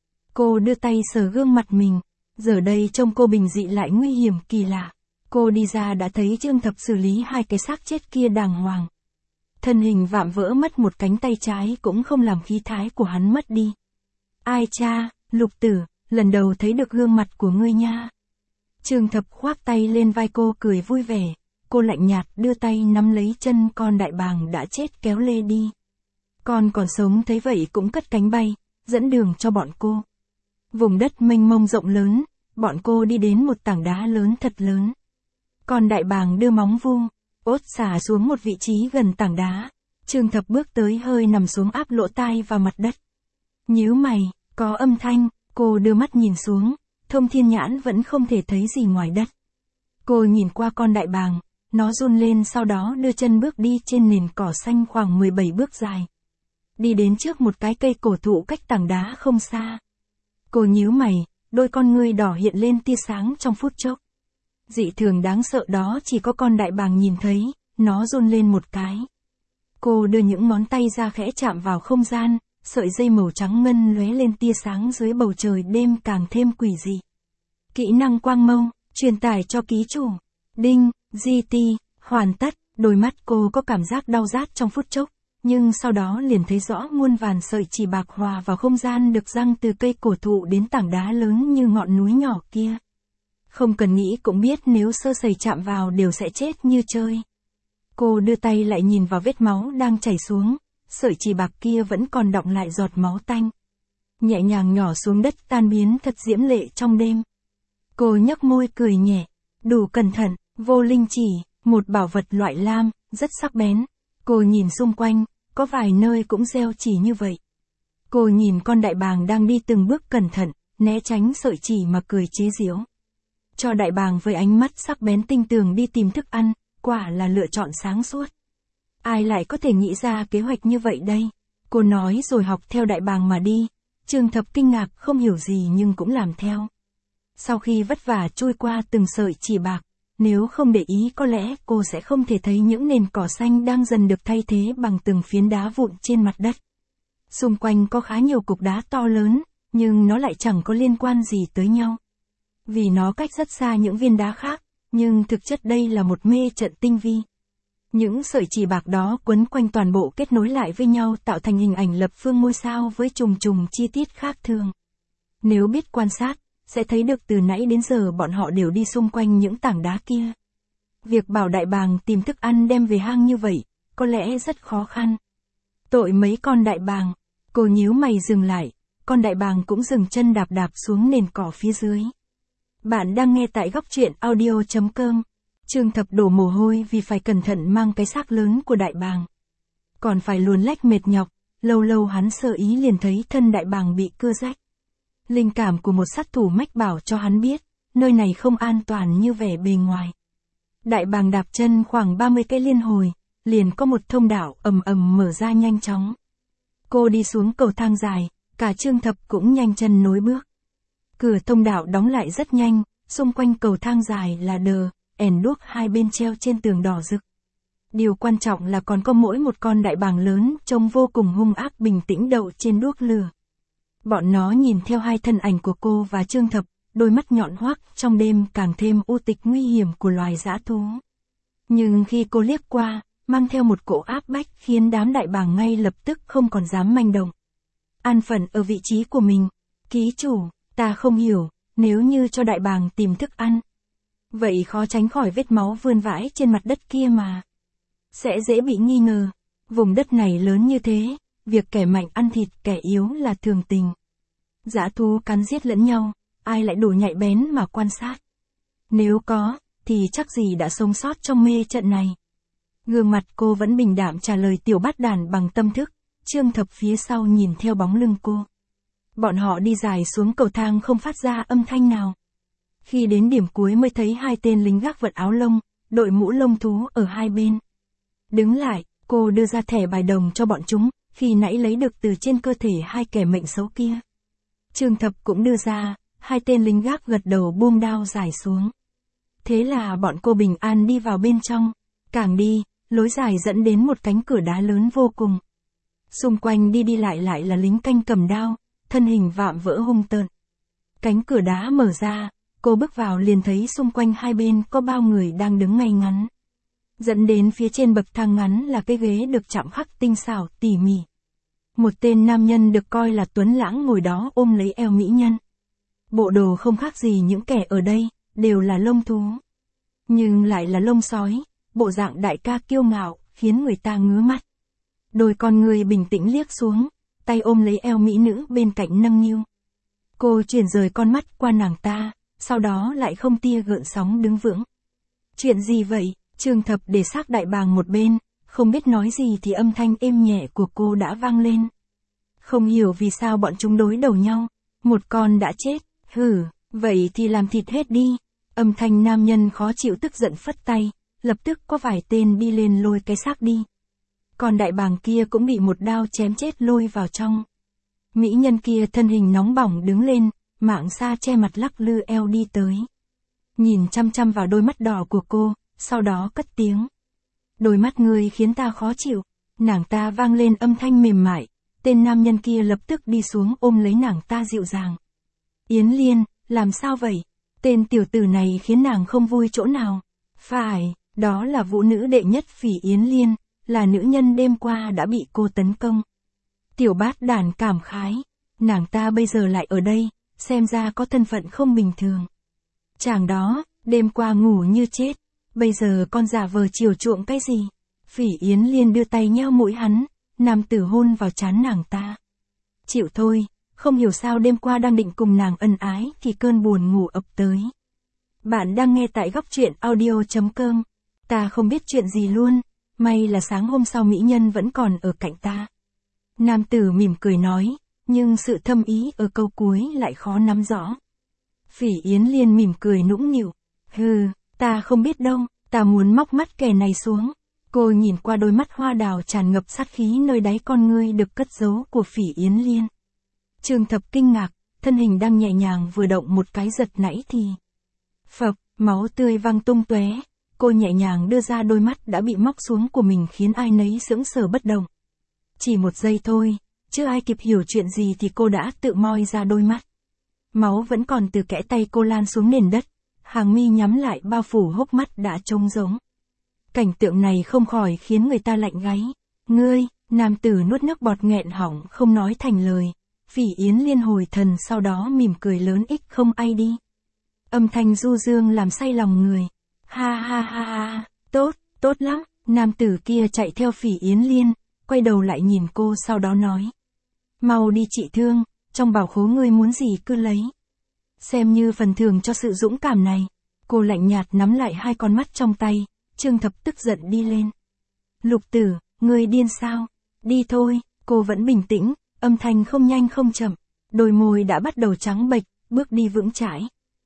Cô đưa tay sờ gương mặt mình, giờ đây trông cô bình dị lại nguy hiểm kỳ lạ. Cô đi ra đã thấy Trương Thập xử lý hai cái xác chết kia đàng hoàng. Thân hình vạm vỡ mất một cánh tay trái cũng không làm khí thái của hắn mất đi. Ai cha, Lục tử, lần đầu thấy được gương mặt của ngươi nha. Trương Thập khoác tay lên vai cô cười vui vẻ. Cô lạnh nhạt đưa tay nắm lấy chân con đại bàng đã chết kéo lê đi. Con còn sống thấy vậy cũng cất cánh bay, dẫn đường cho bọn cô. Vùng đất mênh mông rộng lớn, bọn cô đi đến một tảng đá lớn thật lớn. Con đại bàng đưa móng vuông, ốt xả xuống một vị trí gần tảng đá. Trương Thập bước tới hơi nằm xuống áp lỗ tai vào mặt đất. Nhíu mày, có âm thanh, cô đưa mắt nhìn xuống, thông thiên nhãn vẫn không thể thấy gì ngoài đất. Cô nhìn qua con đại bàng, nó run lên sau đó đưa chân bước đi trên nền cỏ xanh khoảng 17 bước dài. Đi đến trước một cái cây cổ thụ cách tảng đá không xa. Cô nhíu mày, đôi con ngươi đỏ hiện lên tia sáng trong phút chốc. Dị thường đáng sợ đó chỉ có con đại bàng nhìn thấy, nó run lên một cái. Cô đưa những ngón tay ra khẽ chạm vào không gian, sợi dây màu trắng ngân lóe lên tia sáng dưới bầu trời đêm càng thêm quỷ dị. Kỹ năng quang mâu, truyền tải cho ký chủ. Đinh, GT, hoàn tất, đôi mắt cô có cảm giác đau rát trong phút chốc, nhưng sau đó liền thấy rõ muôn vàn sợi chỉ bạc hòa vào không gian được giăng từ cây cổ thụ đến tảng đá lớn như ngọn núi nhỏ kia. Không cần nghĩ cũng biết nếu sơ sẩy chạm vào đều sẽ chết như chơi. Cô đưa tay lại nhìn vào vết máu đang chảy xuống, sợi chỉ bạc kia vẫn còn đọng lại giọt máu tanh. Nhẹ nhàng nhỏ xuống đất tan biến thật diễm lệ trong đêm. Cô nhếch môi cười nhẹ, đủ cẩn thận, vô linh chỉ, một bảo vật loại lam, rất sắc bén. Cô nhìn xung quanh, có vài nơi cũng gieo chỉ như vậy. Cô nhìn con đại bàng đang đi từng bước cẩn thận, né tránh sợi chỉ mà cười chế giễu. Cho đại bàng với ánh mắt sắc bén tinh tường đi tìm thức ăn, quả là lựa chọn sáng suốt. Ai lại có thể nghĩ ra kế hoạch như vậy đây? Cô nói rồi học theo đại bàng mà đi. Trương Thập kinh ngạc không hiểu gì nhưng cũng làm theo. Sau khi vất vả trôi qua từng sợi chỉ bạc, nếu không để ý có lẽ cô sẽ không thể thấy những nền cỏ xanh đang dần được thay thế bằng từng phiến đá vụn trên mặt đất. Xung quanh có khá nhiều cục đá to lớn, nhưng nó lại chẳng có liên quan gì tới nhau. Vì nó cách rất xa những viên đá khác, nhưng thực chất đây là một mê trận tinh vi. Những sợi chỉ bạc đó quấn quanh toàn bộ kết nối lại với nhau tạo thành hình ảnh lập phương ngôi sao với trùng trùng chi tiết khác thường. Nếu biết quan sát, sẽ thấy được từ nãy đến giờ bọn họ đều đi xung quanh những tảng đá kia. Việc bảo đại bàng tìm thức ăn đem về hang như vậy, có lẽ rất khó khăn. Tội mấy con đại bàng. Cô nhíu mày dừng lại, con đại bàng cũng dừng chân đạp đạp xuống nền cỏ phía dưới. Bạn đang nghe tại góc truyện audio.com. Trương Thập đổ mồ hôi vì phải cẩn thận mang cái xác lớn của đại bàng. Còn phải luồn lách mệt nhọc, lâu lâu hắn sơ ý liền thấy thân đại bàng bị cưa rách. Linh cảm của một sát thủ mách bảo cho hắn biết, nơi này không an toàn như vẻ bề ngoài. Đại bàng đạp chân khoảng 30 cái liên hồi, liền có một thông đạo ầm ầm mở ra nhanh chóng. Cô đi xuống cầu thang dài, cả Trương Thập cũng nhanh chân nối bước. Cửa thông đạo đóng lại rất nhanh, xung quanh cầu thang dài là đèn đuốc hai bên treo trên tường đỏ rực. Điều quan trọng là còn có mỗi một con đại bàng lớn trông vô cùng hung ác bình tĩnh đậu trên đuốc lửa. Bọn nó nhìn theo hai thân ảnh của cô và Trương Thập, đôi mắt nhọn hoắt trong đêm càng thêm u tịch nguy hiểm của loài dã thú. Nhưng khi cô liếc qua, mang theo một cỗ áp bách khiến đám đại bàng ngay lập tức không còn dám manh động. An phận ở vị trí của mình. Ký chủ, ta không hiểu, nếu như cho đại bàng tìm thức ăn. Vậy khó tránh khỏi vết máu vươn vãi trên mặt đất kia mà. Sẽ dễ bị nghi ngờ. Vùng đất này lớn như thế, việc kẻ mạnh ăn thịt kẻ yếu là thường tình. Dã thú cắn giết lẫn nhau, ai lại đủ nhạy bén mà quan sát. Nếu có, thì chắc gì đã sống sót trong mê trận này. Gương mặt cô vẫn bình đạm trả lời tiểu bát đàn bằng tâm thức, Trương Thập phía sau nhìn theo bóng lưng cô. Bọn họ đi dài xuống cầu thang không phát ra âm thanh nào. Khi đến điểm cuối mới thấy hai tên lính gác vật áo lông, đội mũ lông thú ở hai bên. Đứng lại, cô đưa ra thẻ bài đồng cho bọn chúng, khi nãy lấy được từ trên cơ thể hai kẻ mệnh xấu kia. Trương Thập cũng đưa ra, hai tên lính gác gật đầu buông đao giải xuống. Thế là bọn cô bình an đi vào bên trong. Càng đi, lối dài dẫn đến một cánh cửa đá lớn vô cùng. Xung quanh đi lại là lính canh cầm đao, thân hình vạm vỡ hung tợn. Cánh cửa đá mở ra, cô bước vào liền thấy xung quanh hai bên có bao người đang đứng ngay ngắn. Dẫn đến phía trên bậc thang ngắn là cái ghế được chạm khắc tinh xảo tỉ mỉ. Một tên nam nhân được coi là tuấn lãng ngồi đó ôm lấy eo mỹ nhân. Bộ đồ không khác gì những kẻ ở đây, đều là lông thú. Nhưng lại là lông sói, bộ dạng đại ca kiêu ngạo, khiến người ta ngứa mắt. Đôi con người bình tĩnh liếc xuống, tay ôm lấy eo mỹ nữ bên cạnh nâng niu. Cô chuyển rời con mắt qua nàng ta, sau đó lại không tia gợn sóng đứng vững. Chuyện gì vậy? Trương Thập để xác đại bàng một bên, không biết nói gì thì âm thanh êm nhẹ của cô đã vang lên. Không hiểu vì sao bọn chúng đối đầu nhau, một con đã chết, vậy thì làm thịt hết đi. Âm thanh nam nhân khó chịu tức giận phất tay, lập tức có vài tên đi lên lôi cái xác đi. Còn đại bàng kia cũng bị một đao chém chết lôi vào trong. Mỹ nhân kia thân hình nóng bỏng đứng lên, mạng xa che mặt lắc lư eo đi tới. Nhìn chăm chăm vào đôi mắt đỏ của cô, sau đó cất tiếng. Đôi mắt ngươi khiến ta khó chịu. Nàng ta vang lên âm thanh mềm mại, tên nam nhân kia lập tức đi xuống ôm lấy nàng ta dịu dàng. Yến Liên, làm sao vậy? Tên tiểu tử này khiến nàng không vui chỗ nào. Phải, đó là vũ nữ đệ nhất Phỉ Yến Liên, là nữ nhân đêm qua đã bị cô tấn công. Tiểu bát đàn cảm khái, nàng ta bây giờ lại ở đây, xem ra có thân phận không bình thường. Chàng đó, đêm qua ngủ như chết, bây giờ con giả vờ chiều chuộng cái gì? Phỉ Yến Liên đưa tay nheo mũi hắn, nam tử hôn vào trán nàng ta. Chịu thôi, không hiểu sao đêm qua đang định cùng nàng ân ái thì cơn buồn ngủ ập tới. Bạn đang nghe tại góc truyện audio.com. Ta không biết chuyện gì luôn, may là sáng hôm sau mỹ nhân vẫn còn ở cạnh ta. Nam tử mỉm cười nói, nhưng sự thâm ý ở câu cuối lại khó nắm rõ. Phỉ Yến Liên mỉm cười nũng nịu, ta không biết đâu, ta muốn móc mắt kẻ này xuống. Cô nhìn qua đôi mắt hoa đào tràn ngập sát khí nơi đáy con ngươi được cất giấu của Phỉ Yến Liên. Trương Thập kinh ngạc, thân hình đang nhẹ nhàng vừa động một cái giật nãy thì phập, máu tươi văng tung tóe. Cô nhẹ nhàng đưa ra đôi mắt đã bị móc xuống của mình khiến ai nấy sững sờ bất động. Chỉ một giây thôi, chưa ai kịp hiểu chuyện gì thì cô đã tự moi ra đôi mắt. Máu vẫn còn từ kẽ tay cô lan xuống nền đất, hàng mi nhắm lại bao phủ hốc mắt đã trống rỗng. Cảnh tượng này không khỏi khiến người ta lạnh gáy. Ngươi, nam tử nuốt nước bọt nghẹn họng không nói thành lời. Phỉ Yến Liên hồi thần sau đó mỉm cười lớn ích không ai đi. Âm thanh du dương làm say lòng người. Ha ha ha ha, tốt lắm, Nam tử kia chạy theo Phỉ Yến Liên, quay đầu lại nhìn cô sau đó nói. Mau đi trị thương, trong bảo khố ngươi muốn gì cứ lấy. Xem như phần thưởng cho sự dũng cảm này. Cô lạnh nhạt nắm lại hai con mắt trong tay, Trương Thập tức giận đi lên. Lục tử, ngươi điên sao? Đi thôi, cô vẫn bình tĩnh, âm thanh không nhanh không chậm, đôi môi đã bắt đầu trắng bệch, bước đi vững chãi.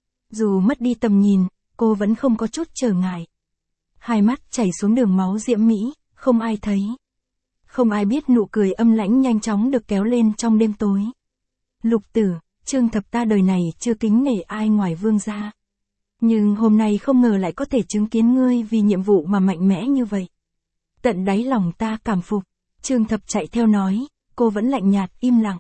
Dù mất đi tầm nhìn, cô vẫn không có chút trở ngại. Hai mắt chảy xuống đường máu diễm mỹ, không ai thấy. Không ai biết nụ cười âm lãnh nhanh chóng được kéo lên trong đêm tối. Lục tử, Trương Thập ta đời này chưa kính nể ai ngoài vương gia. Nhưng hôm nay không ngờ lại có thể chứng kiến ngươi vì nhiệm vụ mà mạnh mẽ như vậy. Tận đáy lòng ta cảm phục. Trương Thập chạy theo nói, cô vẫn lạnh nhạt im lặng.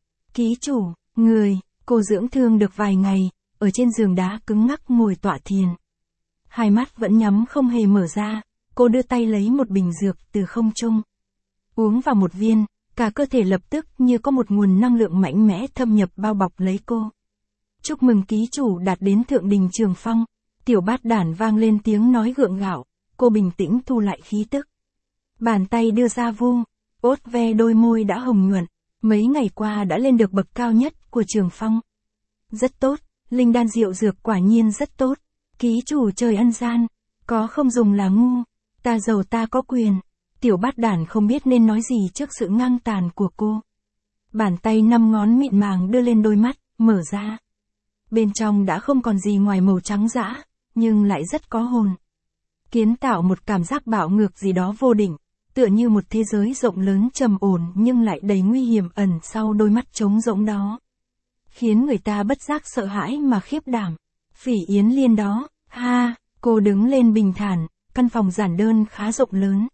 Ký chủ, người, cô dưỡng thương được vài ngày, ở trên giường đá cứng ngắc ngồi tọa thiền. Hai mắt vẫn nhắm không hề mở ra, cô đưa tay lấy một bình dược từ không trung. Uống vào một viên, cả cơ thể lập tức như có một nguồn năng lượng mạnh mẽ thâm nhập bao bọc lấy cô. Chúc mừng ký chủ đạt đến thượng đình Trường Phong. Tiểu bát đản vang lên tiếng nói gượng gạo, cô bình tĩnh thu lại khí tức. Bàn tay đưa ra vu, ốt ve đôi môi đã hồng nhuận, mấy ngày qua đã lên được bậc cao nhất của Trường Phong. Rất tốt, linh đan diệu dược quả nhiên rất tốt. Ký chủ trời ân gian, có không dùng là ngu, ta giàu ta có quyền. Tiểu bát đản không biết nên nói gì trước sự ngang tàn của cô. Bàn tay 5 ngón mịn màng đưa lên đôi mắt, mở ra. Bên trong đã không còn gì ngoài màu trắng dã, nhưng lại rất có hồn. Kiến tạo một cảm giác bạo ngược gì đó vô định, tựa như một thế giới rộng lớn trầm ổn nhưng lại đầy nguy hiểm ẩn sau đôi mắt trống rỗng đó. Khiến người ta bất giác sợ hãi mà khiếp đảm. Phỉ Yến Liên đó, ha, cô đứng lên bình thản, căn phòng giản đơn khá rộng lớn.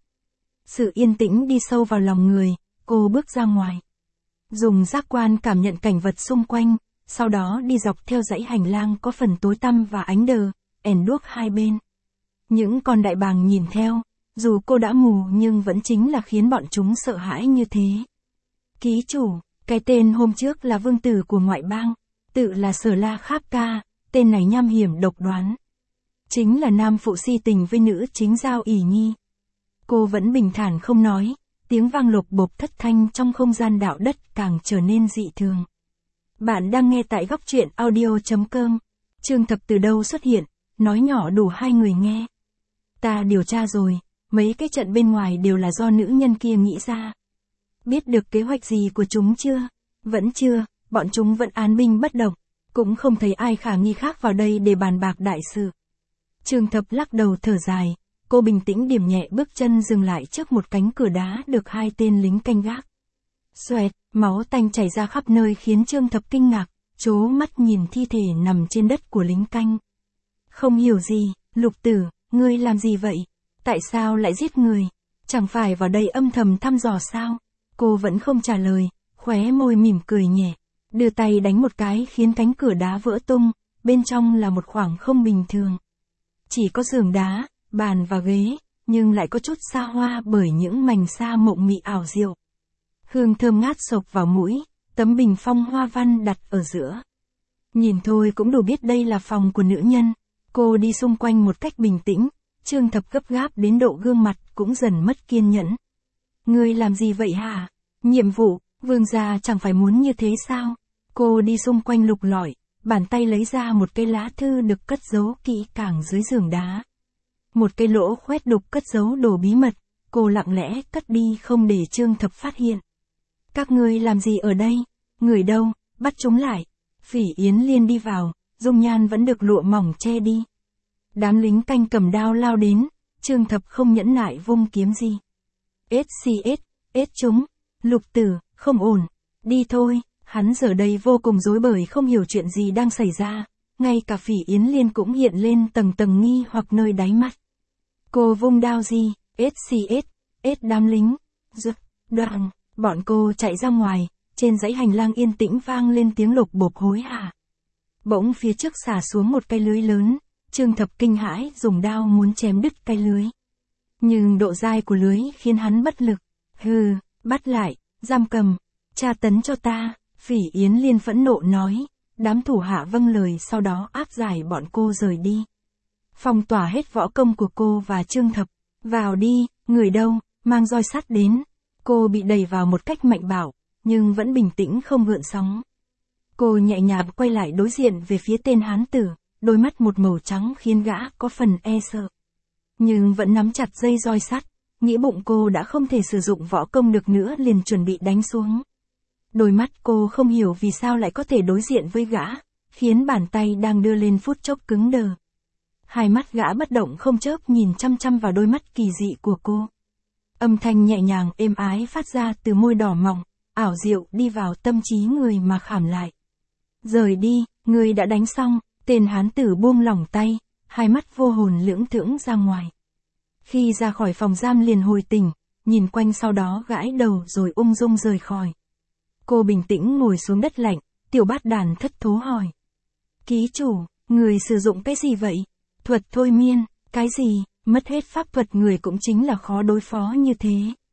Sự yên tĩnh đi sâu vào lòng người, cô bước ra ngoài. Dùng giác quan cảm nhận cảnh vật xung quanh, sau đó đi dọc theo dãy hành lang có phần tối tăm và ánh đờ, ẻn đuốc hai bên. Những con đại bàng nhìn theo, dù cô đã mù nhưng vẫn chính là khiến bọn chúng sợ hãi như thế. Ký chủ, cái tên hôm trước là vương tử của ngoại bang, tự là Sở La Kháp Ca, tên này nham hiểm độc đoán. Chính là nam phụ si tình với nữ chính giao ỷ nhi. Cô vẫn bình thản không nói, tiếng vang lộc bộp thất thanh trong không gian đạo đất càng trở nên dị thường. Bạn đang nghe tại góc truyện audio.com. Trương Thập từ đâu xuất hiện, nói nhỏ đủ hai người nghe. Ta điều tra rồi, mấy cái trận bên ngoài đều là do nữ nhân kia nghĩ ra. Biết được kế hoạch gì của chúng chưa? Vẫn chưa, bọn chúng vẫn án binh bất động, cũng không thấy ai khả nghi khác vào đây để bàn bạc đại sự. Trương Thập lắc đầu thở dài, cô bình tĩnh điểm nhẹ bước chân dừng lại trước một cánh cửa đá được hai tên lính canh gác. Xoẹt, máu tanh chảy ra khắp nơi khiến Trương Thập kinh ngạc, trố mắt nhìn thi thể nằm trên đất của lính canh. Không hiểu gì, Lục tử, ngươi làm gì vậy? Tại sao lại giết người? Chẳng phải vào đây âm thầm thăm dò sao? Cô vẫn không trả lời, khóe môi mỉm cười nhẹ, đưa tay đánh một cái khiến cánh cửa đá vỡ tung, bên trong là một khoảng không bình thường. Chỉ có giường đá, bàn và ghế, nhưng lại có chút xa hoa bởi những mảnh sa mộng mị ảo diệu. Hương thơm ngát sộc vào mũi, tấm bình phong hoa văn đặt ở giữa. Nhìn thôi cũng đủ biết đây là phòng của nữ nhân. Cô đi xung quanh một cách bình tĩnh, Trương Thập gấp gáp đến độ gương mặt cũng dần mất kiên nhẫn. Ngươi làm gì vậy hả? Nhiệm vụ, vương gia chẳng phải muốn như thế sao? Cô đi xung quanh lục lọi, bàn tay lấy ra một cây lá thư được cất giấu kỹ càng dưới giường đá. Một cây lỗ khoét đục cất giấu đồ bí mật, cô lặng lẽ cất đi không để Trương Thập phát hiện. Các ngươi làm gì ở đây? Người đâu? Bắt chúng lại. Phỉ Yến Liên đi vào, dung nhan vẫn được lụa mỏng che đi. Đám lính canh cầm đao lao đến, Trương Thập không nhẫn nại vung kiếm gì. Ết chúng, Lục tử, không ổn, đi thôi. Hắn giờ đây vô cùng rối bời không hiểu chuyện gì đang xảy ra, ngay cả Phỉ Yến Liên cũng hiện lên tầng tầng nghi hoặc nơi đáy mắt. Cô vung đao gì? Đám lính, đoàn, bọn cô chạy ra ngoài, trên dãy hành lang yên tĩnh vang lên tiếng lục bộp hối hả. Bỗng phía trước xả xuống một cây lưới lớn, Trương Thập kinh hãi dùng đao muốn chém đứt cây lưới. Nhưng độ dai của lưới khiến hắn bất lực. Hừ, bắt lại, giam cầm, tra tấn cho ta, Phỉ Yến Liên phẫn nộ nói. Đám thủ hạ vâng lời sau đó áp giải bọn cô rời đi. Phong tỏa hết võ công của cô và Trương Thập. Vào đi, Người đâu, mang roi sắt đến. Cô bị đẩy vào một cách mạnh bạo, nhưng vẫn bình tĩnh không gợn sóng. Cô nhẹ nhàng quay lại đối diện về phía tên hán tử, đôi mắt một màu trắng khiến gã có phần e sợ. Nhưng vẫn nắm chặt dây roi sắt, nghĩ bụng cô đã không thể sử dụng võ công được nữa liền chuẩn bị đánh xuống. Đôi mắt cô không hiểu vì sao lại có thể đối diện với gã, khiến bàn tay đang đưa lên phút chốc cứng đờ. Hai mắt gã bất động không chớp nhìn chăm chăm vào đôi mắt kỳ dị của cô. Âm thanh nhẹ nhàng êm ái phát ra từ môi đỏ mọng, ảo diệu đi vào tâm trí người mà khảm lại. Rời đi, ngươi đã đánh xong, tên hán tử buông lỏng tay, hai mắt vô hồn lưỡng thững ra ngoài. Khi ra khỏi phòng giam liền hồi tỉnh, nhìn quanh sau đó gãi đầu rồi ung dung rời khỏi. Cô bình tĩnh ngồi xuống đất lạnh, Tiểu Bát Đàn thất thố hỏi. Ký chủ, người sử dụng cái gì vậy? Thuật thôi miên, cái gì, mất hết pháp thuật người cũng chính là khó đối phó như thế.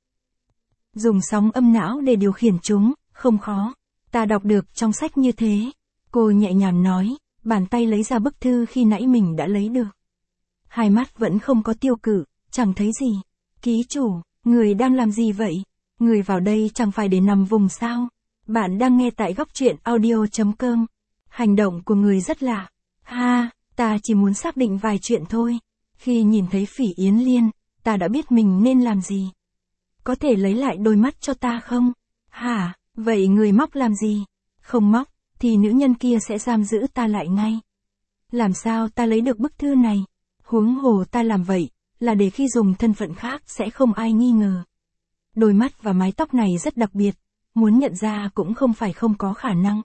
Dùng sóng âm não để điều khiển chúng, không khó, ta đọc được trong sách như thế. Cô nhẹ nhàng nói, bàn tay lấy ra bức thư khi nãy mình đã lấy được. Hai mắt vẫn không có tiêu cự, chẳng thấy gì. Ký chủ, người đang làm gì vậy? Người vào đây chẳng phải để nằm vùng sao? Bạn đang nghe tại góc truyện audio.com. Hành động của người rất lạ. Ha, ta chỉ muốn xác định vài chuyện thôi. Khi nhìn thấy Phỉ Yến Liên, ta đã biết mình nên làm gì. Có thể lấy lại đôi mắt cho ta không? Hả, vậy người móc làm gì? Không móc, thì nữ nhân kia sẽ giam giữ ta lại ngay. Làm sao ta lấy được bức thư này? Huống hồ ta làm vậy, là để khi dùng thân phận khác sẽ không ai nghi ngờ. Đôi mắt và mái tóc này rất đặc biệt, muốn nhận ra cũng không phải không có khả năng.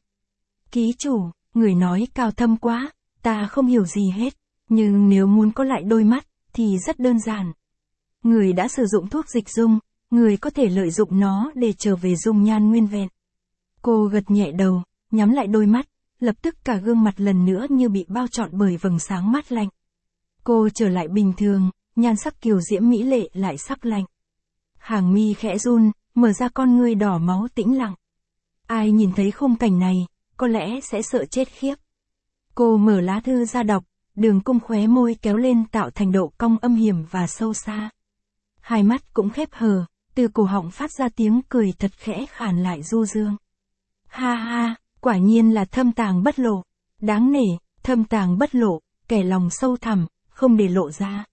Ký chủ, người nói cao thâm quá, ta không hiểu gì hết, nhưng nếu muốn có lại đôi mắt, thì rất đơn giản. Người đã sử dụng thuốc dịch dung, người có thể lợi dụng nó để trở về dung nhan nguyên vẹn. Cô gật nhẹ đầu, nhắm lại đôi mắt, lập tức cả gương mặt lần nữa như bị bao trọn bởi vầng sáng mát lạnh. Cô trở lại bình thường, nhan sắc kiều diễm mỹ lệ lại sắc lạnh. Hàng mi khẽ run, mở ra con ngươi đỏ máu tĩnh lặng. Ai nhìn thấy khung cảnh này, có lẽ sẽ sợ chết khiếp. Cô mở lá thư ra đọc, đường cong khóe môi kéo lên tạo thành độ cong âm hiểm và sâu xa. Hai mắt cũng khép hờ, từ cổ họng phát ra tiếng cười thật khẽ khàn lại du dương. Ha ha, quả nhiên là thâm tàng bất lộ. Đáng nể, thâm tàng bất lộ, kẻ lòng sâu thẳm, không để lộ ra.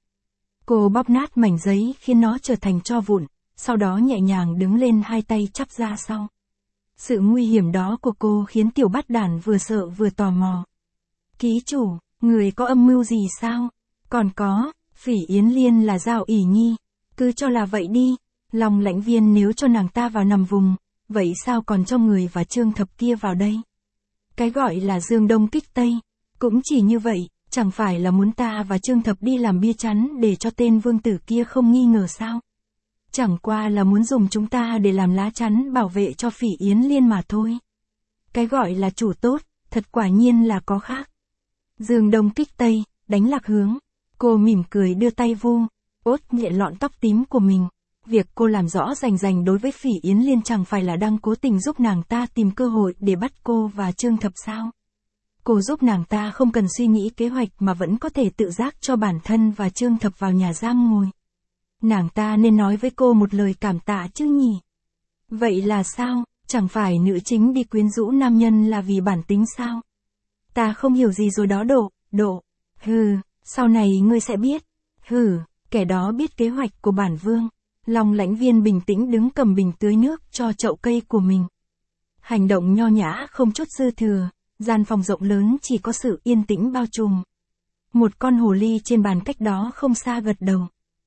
Cô bóp nát mảnh giấy khiến nó trở thành tro vụn, sau đó nhẹ nhàng đứng lên hai tay chắp ra sau. Sự nguy hiểm đó của cô khiến Tiểu Bát Đàn vừa sợ vừa tò mò. Ký chủ, người có âm mưu gì sao? Còn có, Phỉ Yến Liên là Giao ỷ nhi, cứ cho là vậy đi. Lòng Lãnh Viên nếu cho nàng ta vào nằm vùng, vậy sao còn cho người và Trương Thập kia vào đây? Cái gọi là dương đông kích tây, cũng chỉ như vậy, chẳng phải là muốn ta và Trương Thập đi làm bia chắn để cho tên vương tử kia không nghi ngờ sao? Chẳng qua là muốn dùng chúng ta để làm lá chắn bảo vệ cho Phỉ Yến Liên mà thôi. Cái gọi là chủ tốt, thật quả nhiên là có khác. Dương đông kích tây, đánh lạc hướng. Cô mỉm cười đưa tay vu, ốt nhẹ lọn tóc tím của mình. Việc cô làm rõ rành đối với Phỉ Yến Liên chẳng phải là đang cố tình giúp nàng ta tìm cơ hội để bắt cô và Trương Thập sao? Cô giúp nàng ta không cần suy nghĩ kế hoạch mà vẫn có thể tự giác cho bản thân và Trương Thập vào nhà giam ngồi. Nàng ta nên nói với cô một lời cảm tạ chứ nhỉ? Vậy là sao, chẳng phải nữ chính đi quyến rũ nam nhân là vì bản tính sao? Ta không hiểu gì rồi đó Độ. Hừ, sau này ngươi sẽ biết. Hừ, kẻ đó biết kế hoạch của bản vương. Long Lãnh Viên bình tĩnh đứng cầm bình tưới nước cho chậu cây của mình. Hành động nho nhã không chút dư thừa, gian phòng rộng lớn chỉ có sự yên tĩnh bao trùm. Một con hồ ly trên bàn cách đó không xa gật đầu.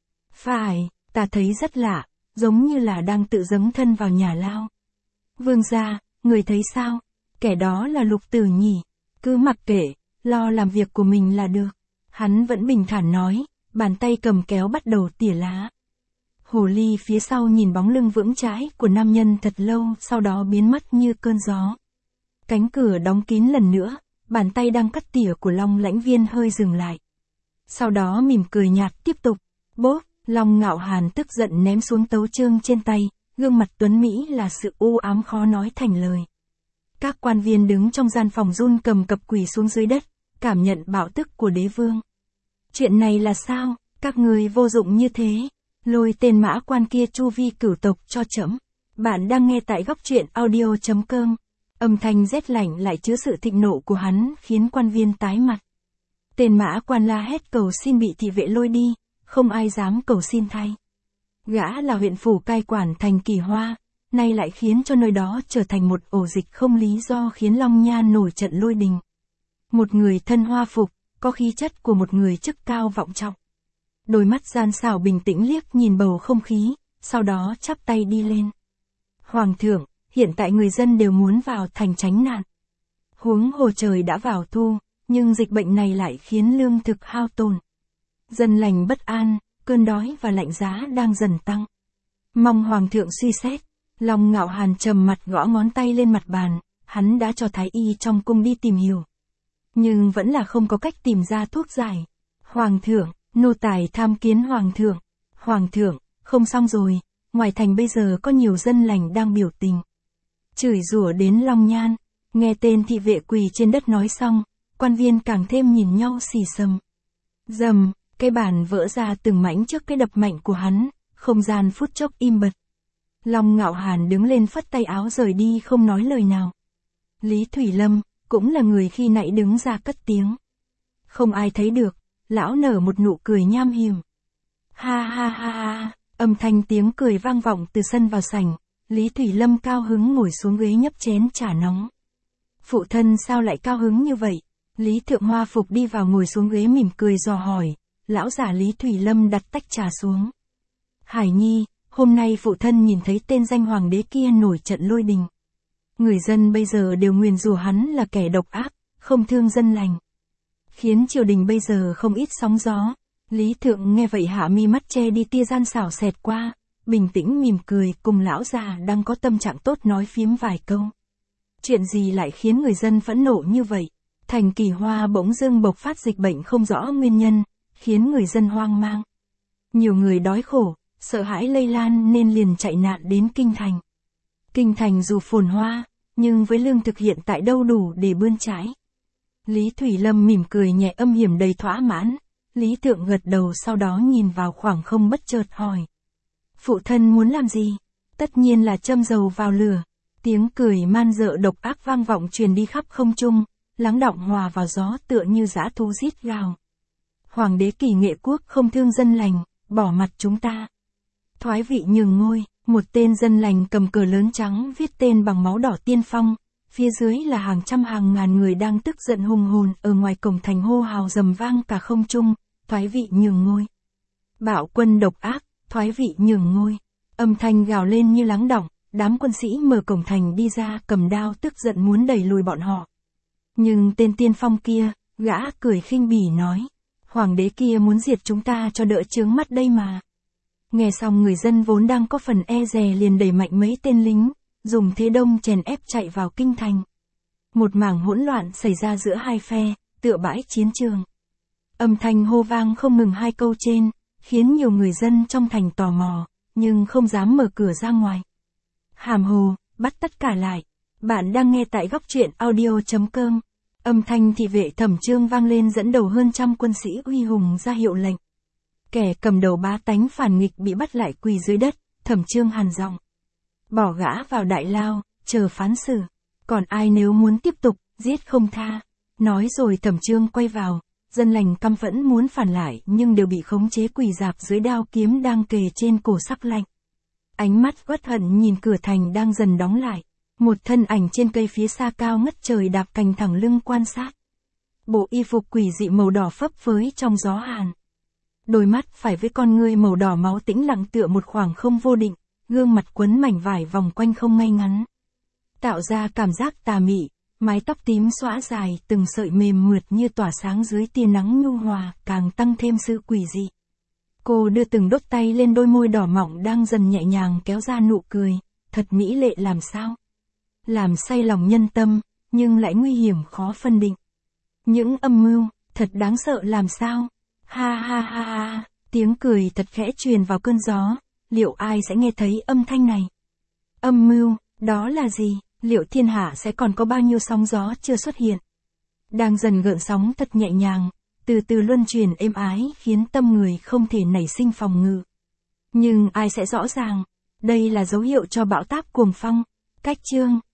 Phải, ta thấy rất lạ, giống như là đang tự dấn thân vào nhà lao. Vương gia, người thấy sao? Kẻ đó là Lục Tử nhỉ? Cứ mặc kệ, lo làm việc của mình là được. Hắn vẫn bình thản nói, bàn tay cầm kéo bắt đầu tỉa lá. Hồ ly phía sau nhìn bóng lưng vững chãi của nam nhân thật lâu, sau đó biến mất như cơn gió. Cánh cửa đóng kín lần nữa, bàn tay đang cắt tỉa của Long Lãnh Viên hơi dừng lại. Sau đó mỉm cười nhạt tiếp tục. Bốp, Long Ngạo Hàn tức giận ném xuống tấu chương trên tay, gương mặt tuấn Mỹ là sự u ám khó nói thành lời. Các quan viên đứng trong gian phòng run cầm cập quỳ xuống dưới đất, cảm nhận bạo tức của đế vương. Chuyện này là sao, các người vô dụng như thế. Lôi tên mã quan kia chu vi cửu tộc cho trẫm. Bạn đang nghe tại góc truyện audio.com. Âm thanh rét lạnh lại chứa sự thịnh nộ của hắn khiến quan viên tái mặt. Tên mã quan la hét cầu xin bị thị vệ lôi đi, không ai dám cầu xin thay. Gã là huyện phủ cai quản thành Kỳ Hoa, nay lại khiến cho nơi đó trở thành một ổ dịch không lý do khiến Long Nha nổi trận lôi đình. Một người thân hoa phục, có khí chất của một người chức cao vọng trọng. Đôi mắt gian xảo bình tĩnh liếc nhìn bầu không khí, sau đó chắp tay đi lên. Hoàng thượng, hiện tại người dân đều muốn vào thành tránh nạn. Huống hồ trời đã vào thu, nhưng dịch bệnh này lại khiến lương thực hao tổn. Dân lành bất an, cơn đói và lạnh giá đang dần tăng. Mong Hoàng thượng suy xét. Long Ngạo Hàn trầm mặt gõ ngón tay lên mặt bàn, hắn đã cho thái y trong cung đi tìm hiểu. Nhưng vẫn là không có cách tìm ra thuốc giải. Hoàng thượng, nô tài tham kiến Hoàng thượng. Hoàng thượng, không xong rồi, ngoài thành bây giờ có nhiều dân lành đang biểu tình. Chửi rủa đến Long Nhan, nghe tên thị vệ quỳ trên đất nói xong, quan viên càng thêm nhìn nhau xì xầm. Dầm, cái bàn vỡ ra từng mảnh trước cái đập mạnh của hắn, không gian phút chốc im bặt. Long Ngạo Hàn đứng lên phất tay áo rời đi không nói lời nào. Lý Thủy Lâm, cũng là người khi nãy đứng ra cất tiếng. Không ai thấy được, lão nở một nụ cười nham hiểm. Ha ha ha ha, âm thanh tiếng cười vang vọng từ sân vào sảnh, Lý Thủy Lâm cao hứng ngồi xuống ghế nhấp chén trà nóng. Phụ thân sao lại cao hứng như vậy? Lý Thượng Hoa Phục đi vào ngồi xuống ghế mỉm cười dò hỏi, lão giả Lý Thủy Lâm đặt tách trà xuống. Hải Nhi, hôm nay phụ thân nhìn thấy tên danh hoàng đế kia nổi trận lôi đình. Người dân bây giờ đều nguyền rủa hắn là kẻ độc ác, không thương dân lành. Khiến triều đình bây giờ không ít sóng gió. Lý Thượng nghe vậy hạ mi mắt che đi tia gian xảo xẹt qua, bình tĩnh mỉm cười cùng lão già đang có tâm trạng tốt nói phiếm vài câu. Chuyện gì lại khiến người dân phẫn nộ như vậy? Thành Kỳ Hoa bỗng dưng bộc phát dịch bệnh không rõ nguyên nhân, khiến người dân hoang mang. Nhiều người đói khổ, sợ hãi lây lan nên liền chạy nạn đến Kinh Thành. Kinh Thành dù phồn hoa, nhưng với lương thực hiện tại đâu đủ để bươn trái. Lý Thủy Lâm mỉm cười nhẹ âm hiểm đầy thỏa mãn. Lý Thượng gật đầu sau đó nhìn vào khoảng không bất chợt hỏi. Phụ thân muốn làm gì? Tất nhiên là châm dầu vào lửa. Tiếng cười man dợ độc ác vang vọng truyền đi khắp không trung, lắng đọng hòa vào gió tựa như dã thú rít gào. Hoàng đế Kỳ Nghệ Quốc không thương dân lành, bỏ mặt chúng ta. Thoái vị nhường ngôi, một tên dân lành cầm cờ lớn trắng viết tên bằng máu đỏ tiên phong, phía dưới là hàng trăm hàng ngàn người đang tức giận hùng hồn ở ngoài cổng thành hô hào rầm vang cả không trung, thoái vị nhường ngôi. Bạo quân độc ác, thoái vị nhường ngôi. Âm thanh gào lên như lắng đọng, đám quân sĩ mở cổng thành đi ra cầm đao tức giận muốn đẩy lùi bọn họ. Nhưng tên tiên phong kia, gã cười khinh bỉ nói, hoàng đế kia muốn diệt chúng ta cho đỡ chướng mắt đây mà. Nghe xong người dân vốn đang có phần e dè liền đẩy mạnh mấy tên lính, dùng thế đông chèn ép chạy vào kinh thành. Một mảng hỗn loạn xảy ra giữa hai phe, tựa bãi chiến trường. Âm thanh hô vang không ngừng hai câu trên, khiến nhiều người dân trong thành tò mò, nhưng không dám mở cửa ra ngoài. Hàm hồ, bắt tất cả lại. Bạn đang nghe tại góc truyện audio.com. Âm thanh thị vệ Thẩm Chương vang lên dẫn đầu hơn trăm quân sĩ uy hùng ra hiệu lệnh. Kẻ cầm đầu bá tánh phản nghịch bị bắt lại quỳ dưới đất, Thẩm Chương hằn giọng. Bỏ gã vào đại lao, chờ phán xử. Còn ai nếu muốn tiếp tục, giết không tha. Nói rồi Thẩm Chương quay vào, dân lành căm phẫn muốn phản lại nhưng đều bị khống chế quỳ rạp dưới đao kiếm đang kề trên cổ sắc lạnh. Ánh mắt uất hận nhìn cửa thành đang dần đóng lại. Một thân ảnh trên cây phía xa cao ngất trời đạp cành thẳng lưng quan sát. Bộ y phục quỷ dị màu đỏ phấp phới trong gió hàn. Đôi mắt phải với con ngươi màu đỏ máu tĩnh lặng tựa một khoảng không vô định, gương mặt quấn mảnh vải vòng quanh không ngay ngắn. Tạo ra cảm giác tà mị, mái tóc tím xõa dài từng sợi mềm mượt như tỏa sáng dưới tia nắng nhu hòa càng tăng thêm sự quỷ dị. Cô đưa từng đốt tay lên đôi môi đỏ mọng đang dần nhẹ nhàng kéo ra nụ cười, thật mỹ lệ làm sao. Làm say lòng nhân tâm, nhưng lại nguy hiểm khó phân định. Những âm mưu, thật đáng sợ làm sao. Ha ha ha ha, tiếng cười thật khẽ truyền vào cơn gió, liệu ai sẽ nghe thấy âm thanh này? Âm mưu, đó là gì? Liệu thiên hạ sẽ còn có bao nhiêu sóng gió chưa xuất hiện? Đang dần gợn sóng thật nhẹ nhàng, từ từ luân chuyển êm ái khiến tâm người không thể nảy sinh phòng ngự. Nhưng ai sẽ rõ ràng, đây là dấu hiệu cho bão táp cuồng phong. Cách chương